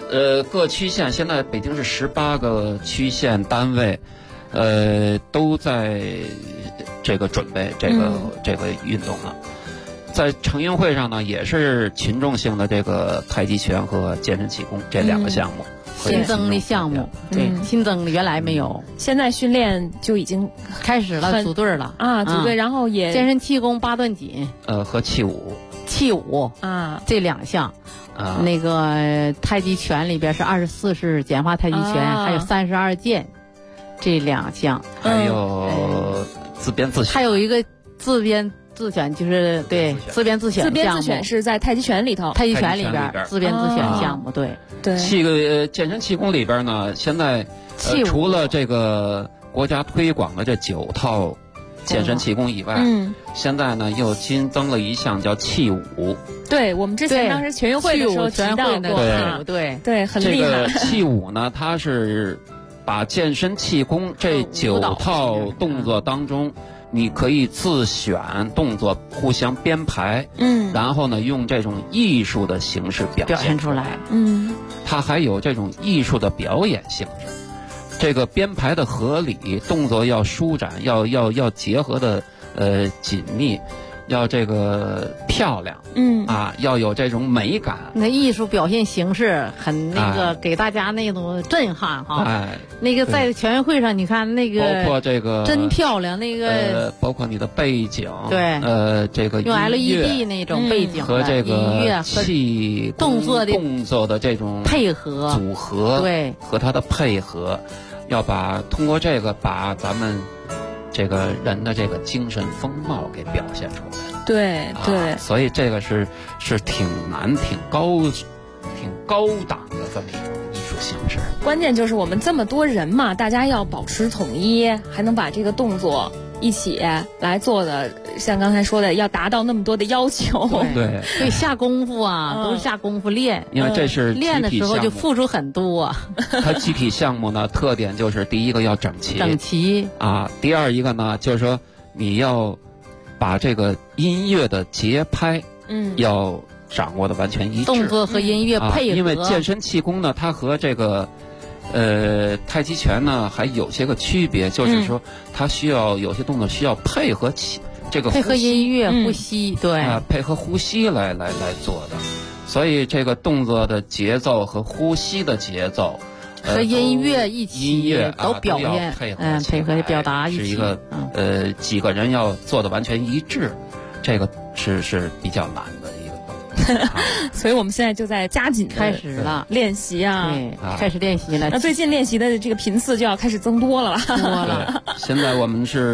S7: 各区县现在北京市18个区县单位，都在这个准备这个运动呢。在成运会上呢，也是群众性的这个太极拳和健身气功这2个项目。
S4: 新增的项目，对，新增的原来没有。
S5: 现在训练就已经
S4: 开始了，组队了
S5: 啊，组队，然后也
S4: 健身气功、8段锦，
S7: 和气舞
S4: 啊，这2项。那个太极拳里边是24式简化太极拳，还有32剑，这2项，
S7: 还有自编自选，
S4: 还有一个自编自选，就是对自编自选项目。
S5: 自编自选是在太极拳里头，
S4: 太极拳里边自编自选项目，对。
S7: 健身气功里边呢，现在除了这个国家推广的这9套健身气功以外，现在呢又新增了一项叫气舞。
S5: 对，我们之前当时全运会的时候提到过，对，很厉害。
S7: 这个气舞呢，它是把健身气功这9套动作当中，你可以自选动作，互相编排，然后呢用这种艺术的形式表现出来，它还有这种艺术的表演性质。这个编排的合理，动作要舒展，要结合的紧密，要这个漂亮，要有这种美感。
S4: 那艺术表现形式很那个，给大家那种震撼哈。那个在全运会上，你看那个，
S7: 包括这个
S4: 真漂亮，那个
S7: 包括你的背景，
S4: 对，
S7: 这个
S4: 用 LED 那种背景
S7: 和这个
S4: 音乐
S7: 气
S4: 动作
S7: 的这种
S4: 配合
S7: 组合，
S4: 对，
S7: 和它的配合。要通过这个把咱们这个人的这个精神风貌给表现出来。
S5: 对，
S7: 所以这个是挺难、挺高档的这么一种艺术形式。
S5: 关键就是我们这么多人嘛，大家要保持统一，还能把这个动作一起来做的，像刚才说的，要达到那么多的要求。
S7: 对，
S4: 下功夫啊，都是下功夫练，
S7: 因为这是
S4: 练的时候就付出很多。
S7: 它集体项目呢，特点就是第一个要整齐啊，第二一个呢，就是说你要把这个音乐的节拍，要掌握的完全一致，
S4: 动作和音乐配合。
S7: 因为健身气功呢，它和这个太极拳呢还有些个区别，就是说它需要有些动作需要配合这个
S4: 配合音乐呼吸，对
S7: 配合呼吸来做的，所以这个动作的节奏和呼吸的节奏
S4: 和音乐一起，
S7: 音乐
S4: 都表现配合表达一起，
S7: 是一个几个人要做的完全一致，这个是比较难的一个动作。
S5: 所以我们现在就在加紧
S4: 开始了
S5: 练习啊，
S4: 开始练习了。
S5: 那最近练习的这个频次就要开始增多了吧？
S4: 多了。
S7: 现在我们是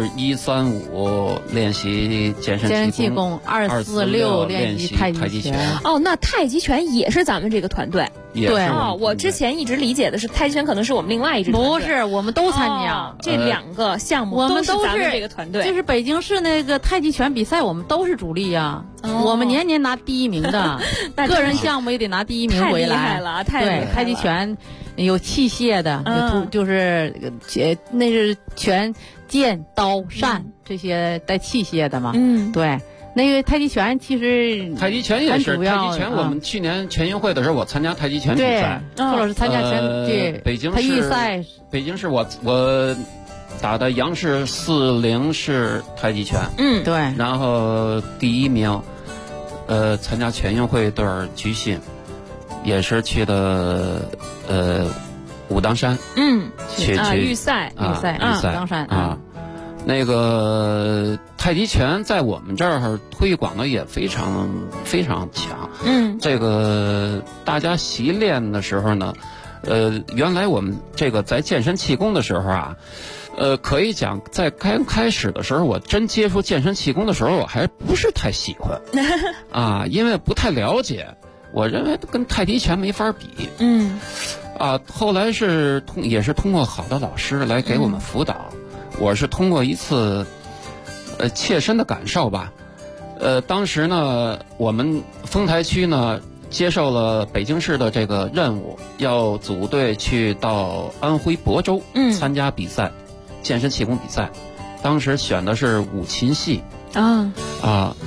S7: 1、3、5练习健身气功
S4: ，2、4、6练习太极拳。
S5: 哦，那太极拳也是咱们这个团队。
S4: 对
S5: 我之前一直理解的是太极拳可能是我们另外一支团队。
S4: 不是，我们都参加
S5: 这2个项目，
S4: 我们都是
S5: 咱们这个团队。
S4: 就是北京市那个太极拳比赛，我们都是主力呀。我们年年拿第1名的，个人项目也得拿第1名回来。
S5: 太厉害了，太厉害了。
S4: 对，太极拳有器械的，就是那是拳、剑、刀、扇这些带器械的嘛。对。那个太极拳其实
S7: 太极拳也是太极拳，我们去年全运会的时候，我参加太极拳比赛，
S4: 傅老师参加
S7: 北京市
S4: 赛，
S7: 北京市我打的杨氏40式太极拳，
S4: 对，
S7: 然后第1名，参加全运会队集训，也是去的武当山，去
S5: 预赛，
S4: 武当山啊。
S7: 那个太极拳在我们这儿推广的也非常非常强。这个大家习练的时候呢，原来我们这个在健身气功的时候啊，可以讲在刚开始的时候，我真接触健身气功的时候，我还不是太喜欢啊，因为不太了解，我认为跟太极拳没法比。后来也是通过好的老师来给我们辅导。我是通过一次切身的感受吧，当时呢，我们丰台区呢接受了北京市的这个任务，要组队去到安徽亳州参加比赛，健身气功比赛。当时选的是5禽戏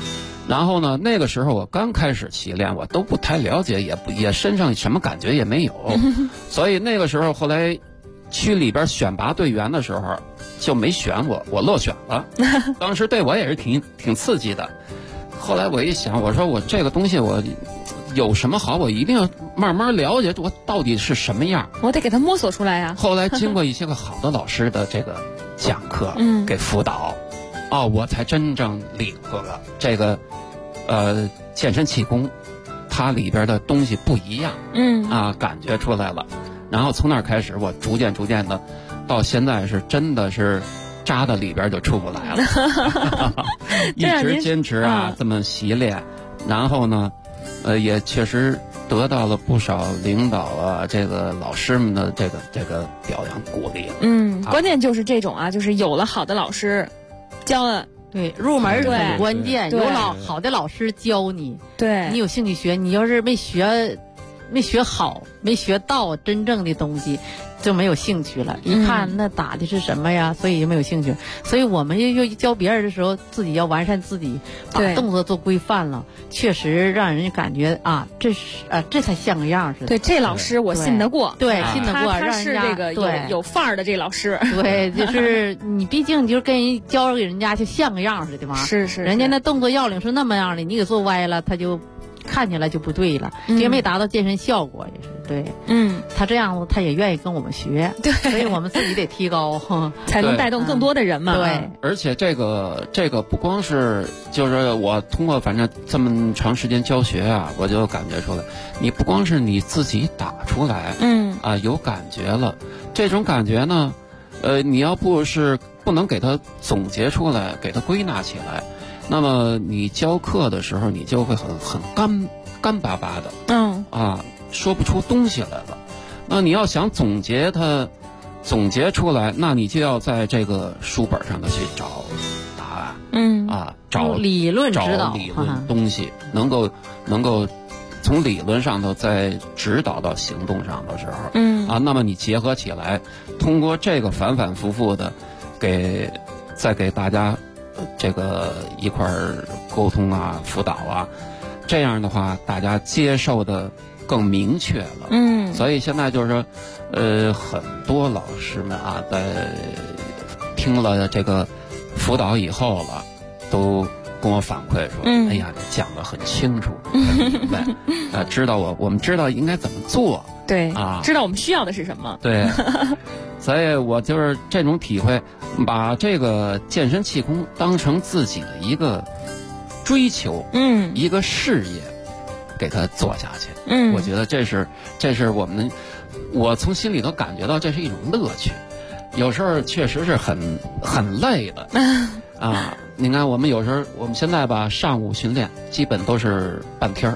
S7: 然后呢，那个时候我刚开始起练，我都不太了解，也身上什么感觉也没有，所以那个时候后来区里边选拔队员的时候就没选我落选了，当时对我也是挺刺激的。后来我一想，我说我这个东西我有什么好，我一定要慢慢了解我到底是什么样，
S5: 我得给他摸索出来呀。
S7: 后来经过一些个好的老师的这个讲课，给辅导，我才真正领会了这个健身气功它里边的东西不一样，感觉出来了。然后从那儿开始，我逐渐的到现在是真的是扎到里边就出不来了一直坚持这么习练，然后呢也确实得到了不少领导这个老师们的这个表扬鼓励。
S5: 关键就是这种就是有了好的老师教了，
S4: 对，入门很关键，有好的老师教你，
S5: 对，
S4: 你有兴趣学，你要是没学好，没学到真正的东西，就没有兴趣了。一看那打的是什么呀，所以就没有兴趣。所以我们又教别人的时候，自己要完善自己，把动作做规范了，确实让人感觉这才像个样似的。
S5: 对，这老师我信得过，
S4: 对，信得过，
S5: 他是这个有范儿的这老师。
S4: 对，就是你，毕竟你就跟人教给人家就像个样似的嘛。
S5: 是，
S4: 人家那动作要领是那么样的，你给做歪了，他就看起来就不对了，也没达到健身效果，也是对。他这样他也愿意跟我们学，
S5: 对，
S4: 所以我们自己得提高，
S5: 才能带动更多的人嘛。
S4: 对，
S7: 而且这个不光是，就是我通过反正这么长时间教学我就感觉出来，你不光是你自己打出来，有感觉了，这种感觉呢，你要不能给它总结出来，给它归纳起来，那么你教课的时候，你就会很干巴巴的，说不出东西来了。那你要想总结出来，那你就要在这个书本上的去找答案，找
S4: 理论指导，
S7: 理论东西，能够从理论上头再指导到行动上的时候，那么你结合起来，通过这个反反复复的再给大家这个一块沟通辅导这样的话大家接受的更明确了。所以现在就是说很多老师们在听了这个辅导以后了，都跟我反馈说，哎呀，你讲得很清楚，很明白，我们知道应该怎么做，
S5: 对知道我们需要的是什么，
S7: 对。所以我就是这种体会，把这个健身气功当成自己的一个追求，一个事业，给它做下去。我觉得这是我从心里头感觉到这是一种乐趣。有时候确实是很累的你看我们有时候我们现在上午训练基本都是半天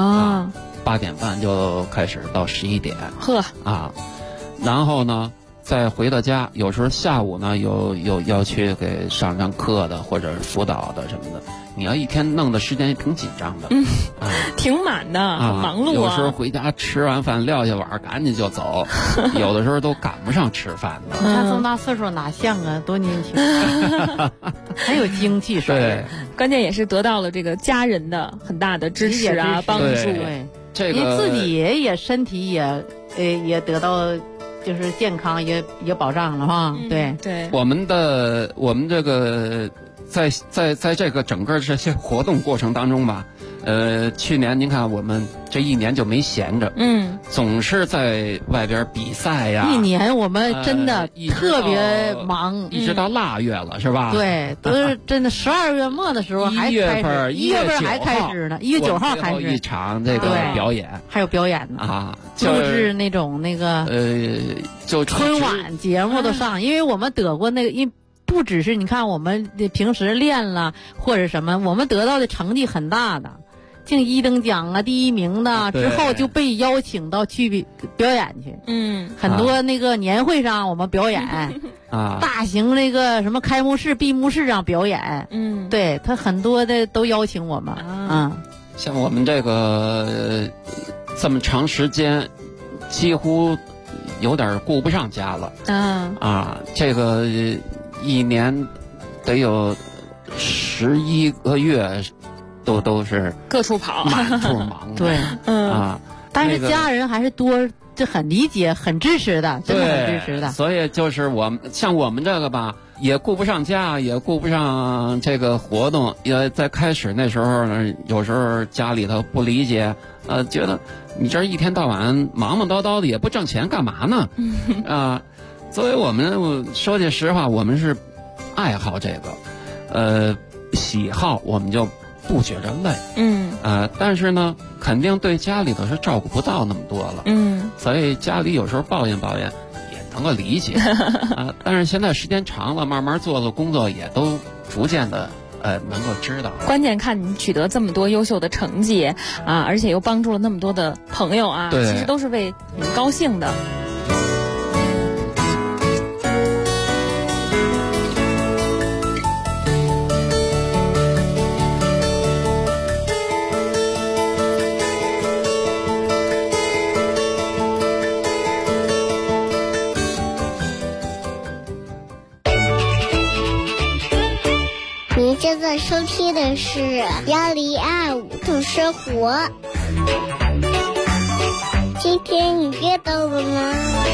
S7: 8点半就开始到11点，然后呢再回到家，有时候下午呢有要去给上课的或者辅导的什么的，你要一天弄的时间也挺紧张的，
S5: 挺满的，很忙碌
S7: 有时候回家吃完饭撂下碗赶紧就走，有的时候都赶不上吃饭的。
S4: 他这么大岁数哪像多年轻，很有精气神。
S7: 对，
S5: 关键也是得到了这个家人的很大的支持帮助。
S4: 对，
S7: 这个
S4: 您自己也身体也得到。就是健康也保障了对，
S7: 我们这个在这个整个这些活动过程当中去年您看我们这一年就没闲着，总是在外边比赛
S4: 一年我们真的特别忙，
S7: 一直到腊月了是吧？
S4: 对，都是真的12月末的时候还开始，1月份还开始呢，1月9号开始
S7: 一场这个表演，
S4: 还有表演呢录制那种就春晚节目都上，因为我们得过那个不只是你看我们平时练了或者什么，我们得到的成绩很大的，进1等奖第1名的之后就被邀请到去表演去。很多那个年会上我们表演大型那个什么开幕式闭幕式上表演。对，他很多的都邀请我们
S7: 像我们这个这么长时间几乎有点顾不上家了这个一年得有11个月都是
S5: 各处跑，
S7: 满处忙。
S4: 对，但是家人还是这很理解、很支持的，真的很支持的。
S7: 所以就是像我们这个吧，也顾不上家，也顾不上这个活动。也在开始那时候呢，有时候家里头不理解，觉得你这一天到晚忙忙叨叨的，也不挣钱，干嘛呢？作为我们说句实话，我们是爱好这个，喜好，我们就不觉着累。但是呢，肯定对家里头是照顾不到那么多了。所以家里有时候抱怨也能够理解。但是现在时间长了，慢慢做了工作，也都逐渐的能够知道。
S5: 关键看你取得这么多优秀的成绩而且又帮助了那么多的朋友其实都是为你们高兴的。
S11: 您现在收听的是1025度生活。今天你阅到了吗？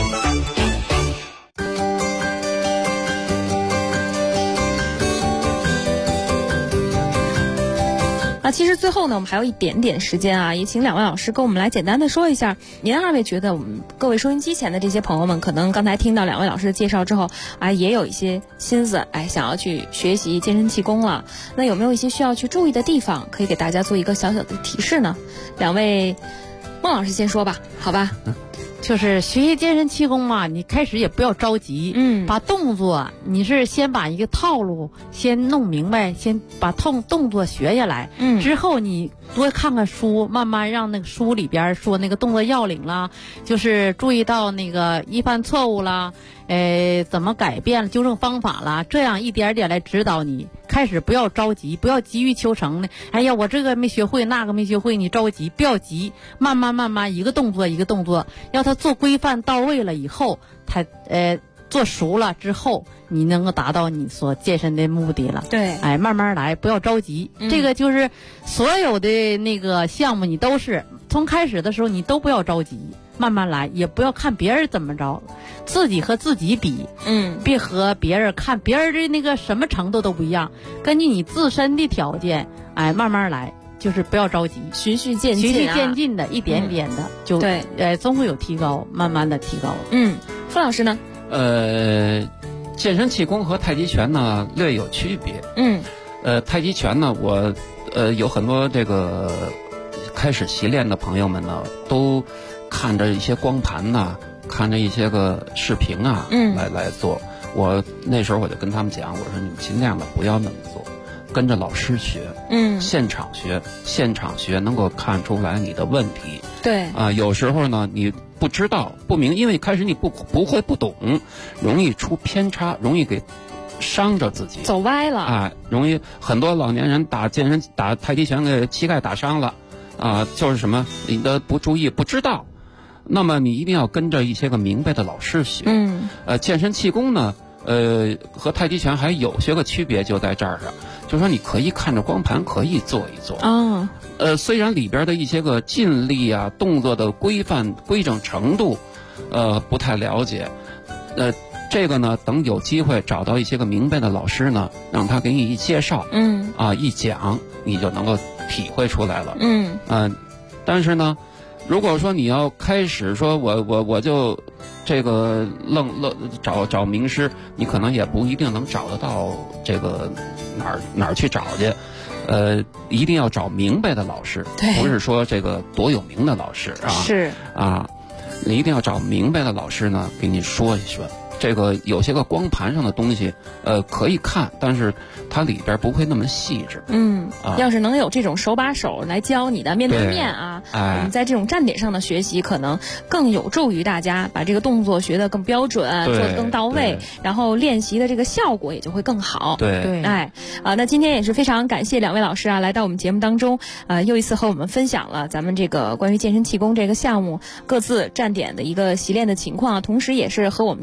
S5: 其实最后呢，我们还有一点点时间也请两位老师跟我们来简单的说一下，您二位觉得我们各位收音机前的这些朋友们，可能刚才听到两位老师的介绍之后也有一些心思想要去学习健身气功了，那有没有一些需要去注意的地方，可以给大家做一个小小的提示呢？两位，孟老师先说吧，好吧？
S4: 就是学习健身气功嘛，你开始也不要着急，把动作你是先把一个套路先弄明白，先把动作学下来，之后你多看看书，慢慢让那个书里边说那个动作要领啦，就是注意到那个一犯错误啦，怎么改变纠正方法啦，这样一点点来指导你。开始不要着急，不要急于求成呢。哎呀，我这个没学会，那个没学会，你着急，不要急，慢慢一个动作一个动作，要他做规范到位了以后，他做熟了之后，你能够达到你所健身的目的了。
S5: 对，
S4: 慢慢来，不要着急。这个就是所有的那个项目，你都是从开始的时候你都不要着急。慢慢来，也不要看别人怎么着，自己和自己比，别和别人看，别人的那个什么程度都不一样，根据你自身的条件，慢慢来，就是不要着急，
S5: 循序渐进
S4: 的，一点点的，就对，总会有提高，慢慢的提高。
S5: 傅老师呢？
S7: 健身气功和太极拳呢略有区别。太极拳呢，我有很多这个开始习练的朋友们呢，都看着一些光盘呐，看着一些个视频来做。我那时候我就跟他们讲，我说你们尽量的不要那么做，跟着老师学，现场学能够看出来你的问题。
S5: 对
S7: 有时候呢你不知道不明，因为开始你不会不懂，容易出偏差，容易给伤着自己，
S5: 走歪了
S7: 容易很多老年人打太极拳给膝盖打伤了就是什么你的不注意不知道。那么你一定要跟着一些个明白的老师学。健身气功呢和太极拳还有些个区别就在这儿上，就是说你可以看着光盘可以做一做虽然里边的一些个劲力动作的规范规整程度不太了解，这个呢等有机会找到一些个明白的老师呢，让他给你一介绍一讲，你就能够体会出来了。但是呢如果说你要开始说我就这个愣找名师，你可能也不一定能找得到这个哪儿去找去。一定要找明白的老师，不是说这个多有名的老师
S5: 是
S7: 你一定要找明白的老师呢，给你说一说。这个有些个光盘上的东西，可以看，但是它里边不会那么细致。
S5: 要是能有这种手把手来教你的面对面我们在这种站点上的学习，可能更有助于大家把这个动作学得更标准，做得更到位，然后练习的这个效果也就会更好。
S7: 对，
S5: 那今天也是非常感谢两位老师来到我们节目当中，又一次和我们分享了咱们这个关于健身气功这个项目各自站点的一个习练的情况，同时也是和我们大家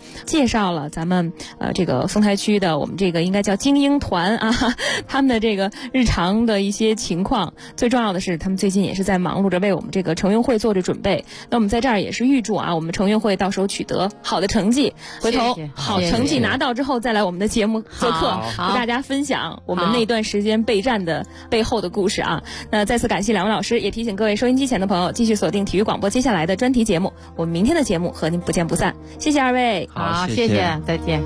S5: 介绍了咱们这个丰台区的我们这个应该叫精英团啊，他们的这个日常的一些情况。最重要的是，他们最近也是在忙碌着为我们这个成运会做着准备。那我们在这儿也是预祝啊，我们成运会到时候取得好的成绩，回头好成绩拿到之后再来我们的节目做客，和大家分享我们那段时间备战的背后的故事啊。那再次感谢两位老师，也提醒各位收音机前的朋友继续锁定体育广播接下来的专题节目，我们明天的节目和您不见不散。谢谢二位。
S4: 好，谢谢，再见。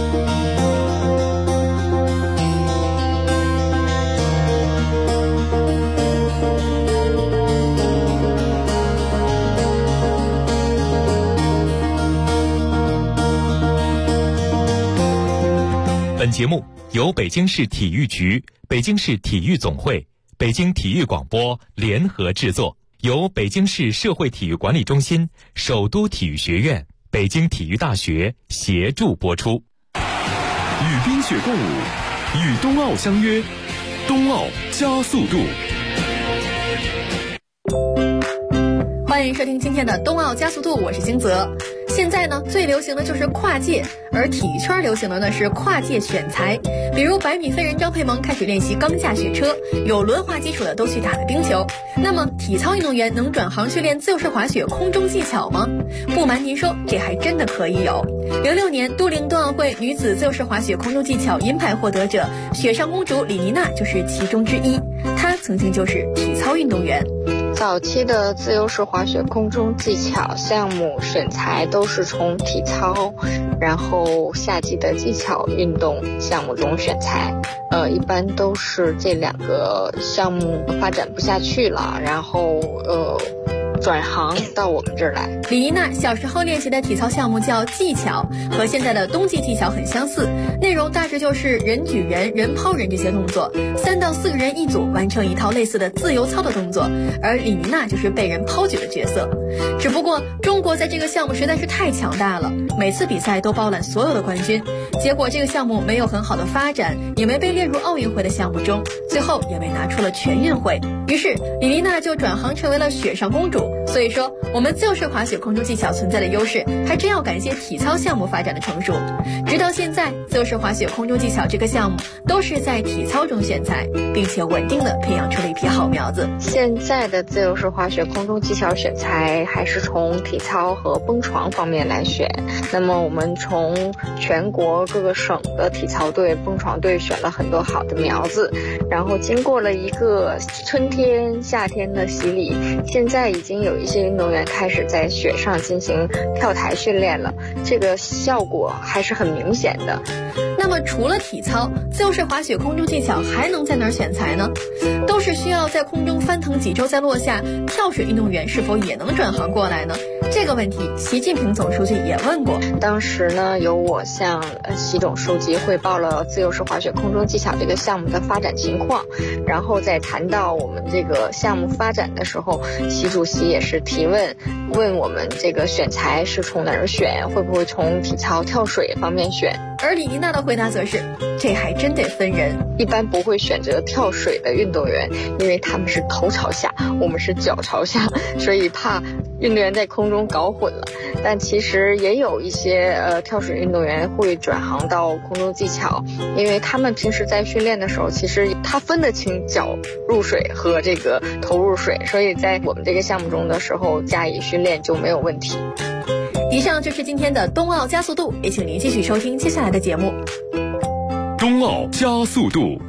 S9: 本节目由北京市体育局、北京市体育总会、北京体育广播联合制作，由北京市社会体育管理中心、首都体育学院、北京体育大学协助播出。
S3: 与冰雪共舞，与冬奥相约，冬奥加速度。
S12: 欢迎收听今天的冬奥加速度，我是星泽。现在呢，最流行的就是跨界，而体育圈流行的呢是跨界选材。比如100米飞人张佩萌开始练习钢架雪车，有轮滑基础的都去打了冰球。那么体操运动员能转行去练自由式滑雪空中技巧吗？不瞒您说，这还真的可以有。06年都灵冬奥会女子自由式滑雪空中技巧银牌获得者雪上公主李妮娜就是其中之一，她曾经就是体操运动员。
S13: 早期的自由式滑雪空中技巧项目选材都是从体操，然后夏季的技巧运动项目中选材。一般都是这2个项目发展不下去了，然后转行到我们这儿来。
S12: 李妮娜小时候练习的体操项目叫技巧，和现在的冬季技巧很相似，内容大致就是人举人、人抛人这些动作，3到4个人一组完成一套类似的自由操的动作，而李妮娜就是被人抛举的角色。只不过中国在这个项目实在是太强大了，每次比赛都包揽所有的冠军，结果这个项目没有很好的发展，也没被列入奥运会的项目中，最后也被拿出了全运会。于是李妮娜就转行成为了雪上公主。所以说，我们自由式滑雪空中技巧存在的优势，还真要感谢体操项目发展的成熟。直到现在，自由式滑雪空中技巧这个项目都是在体操中选材，并且稳定的培养出了一批好苗子。
S13: 现在的自由式滑雪空中技巧选材还是从体操和蹦床方面来选。那么我们从全国各个省的体操队、蹦床队选了很多好的苗子，然后经过了一个春天、夏天的洗礼，现在已经有一些运动员开始在雪上进行跳台训练了，这个效果还是很明显的。
S12: 那么除了体操，自由式滑雪空中技巧还能在哪儿选材呢？都是需要在空中翻腾几周再落下，跳水运动员是否也能转行过来呢？这个问题习近平总书记也问过。
S13: 当时呢，由我向习总书记汇报了自由式滑雪空中技巧这个项目的发展情况，然后在谈到我们这个项目发展的时候，习主席也是提问我们这个选材是从哪儿选，会不会从体操跳水方面选。
S12: 而李妮娜的回答则是，这还真得分人，
S13: 一般不会选择跳水的运动员，因为他们是头朝下，我们是脚朝下，所以怕运动员在空中搞混了。但其实也有一些跳水运动员会转行到空中技巧，因为他们平时在训练的时候，其实他分得清脚入水和这个头入水，所以在我们这个项目中的时候加以训练就没有问题。
S12: 以上就是今天的冬奥加速度，也请您继续收听接下来的节目。
S3: 冬奥加速度。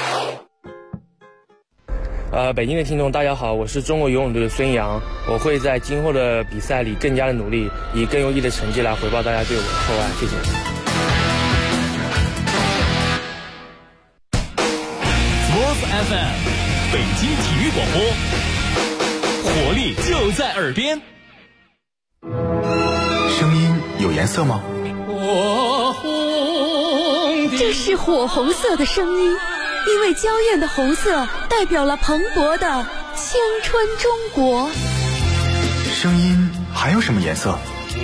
S14: 北京的听众大家好，我是中国游泳队的孙杨，我会在今后的比赛里更加的努力，以更优异的成绩来回报大家对我的厚爱，谢谢。
S3: Sports FM， 北京体育广播，活力就在耳边。
S15: 声音有颜色吗？
S16: 这是火红色的声音，因为娇艳的红色代表了蓬勃的青春中国。
S15: 声音还有什么颜色？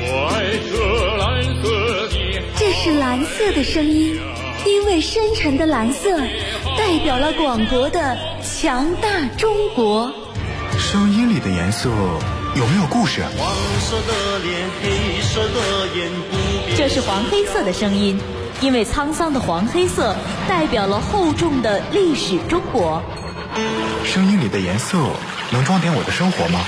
S16: 这是蓝色的声音，因为深沉的蓝色代表了广博的强大中国。
S15: 声音里的颜色有没有故事？
S2: 黄色的脸，黑色的眼，不变。
S16: 这是黄黑色的声音，因为沧桑的黄黑色代表了厚重的历史中国。
S15: 声音里的颜色能装点我的生活吗？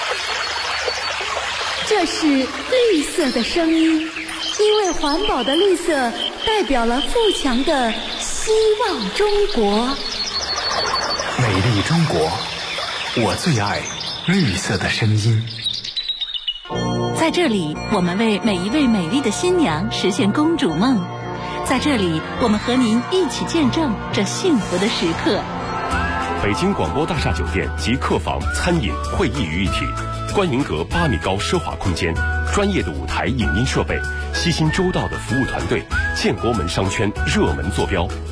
S16: 这是绿色的声音，因为环保的绿色代表了富强的希望中国。
S15: 美丽中国，我最爱绿色的声音。
S16: 在这里，我们为每一位美丽的新娘实现公主梦。在这里，我们和您一起见证这幸福的时刻。
S1: 北京广播大厦酒店集客房、餐饮、会议于一体，观云阁8米高奢华空间，专业的舞台影音设备，悉心周到的服务团队，建国门商圈热门坐标。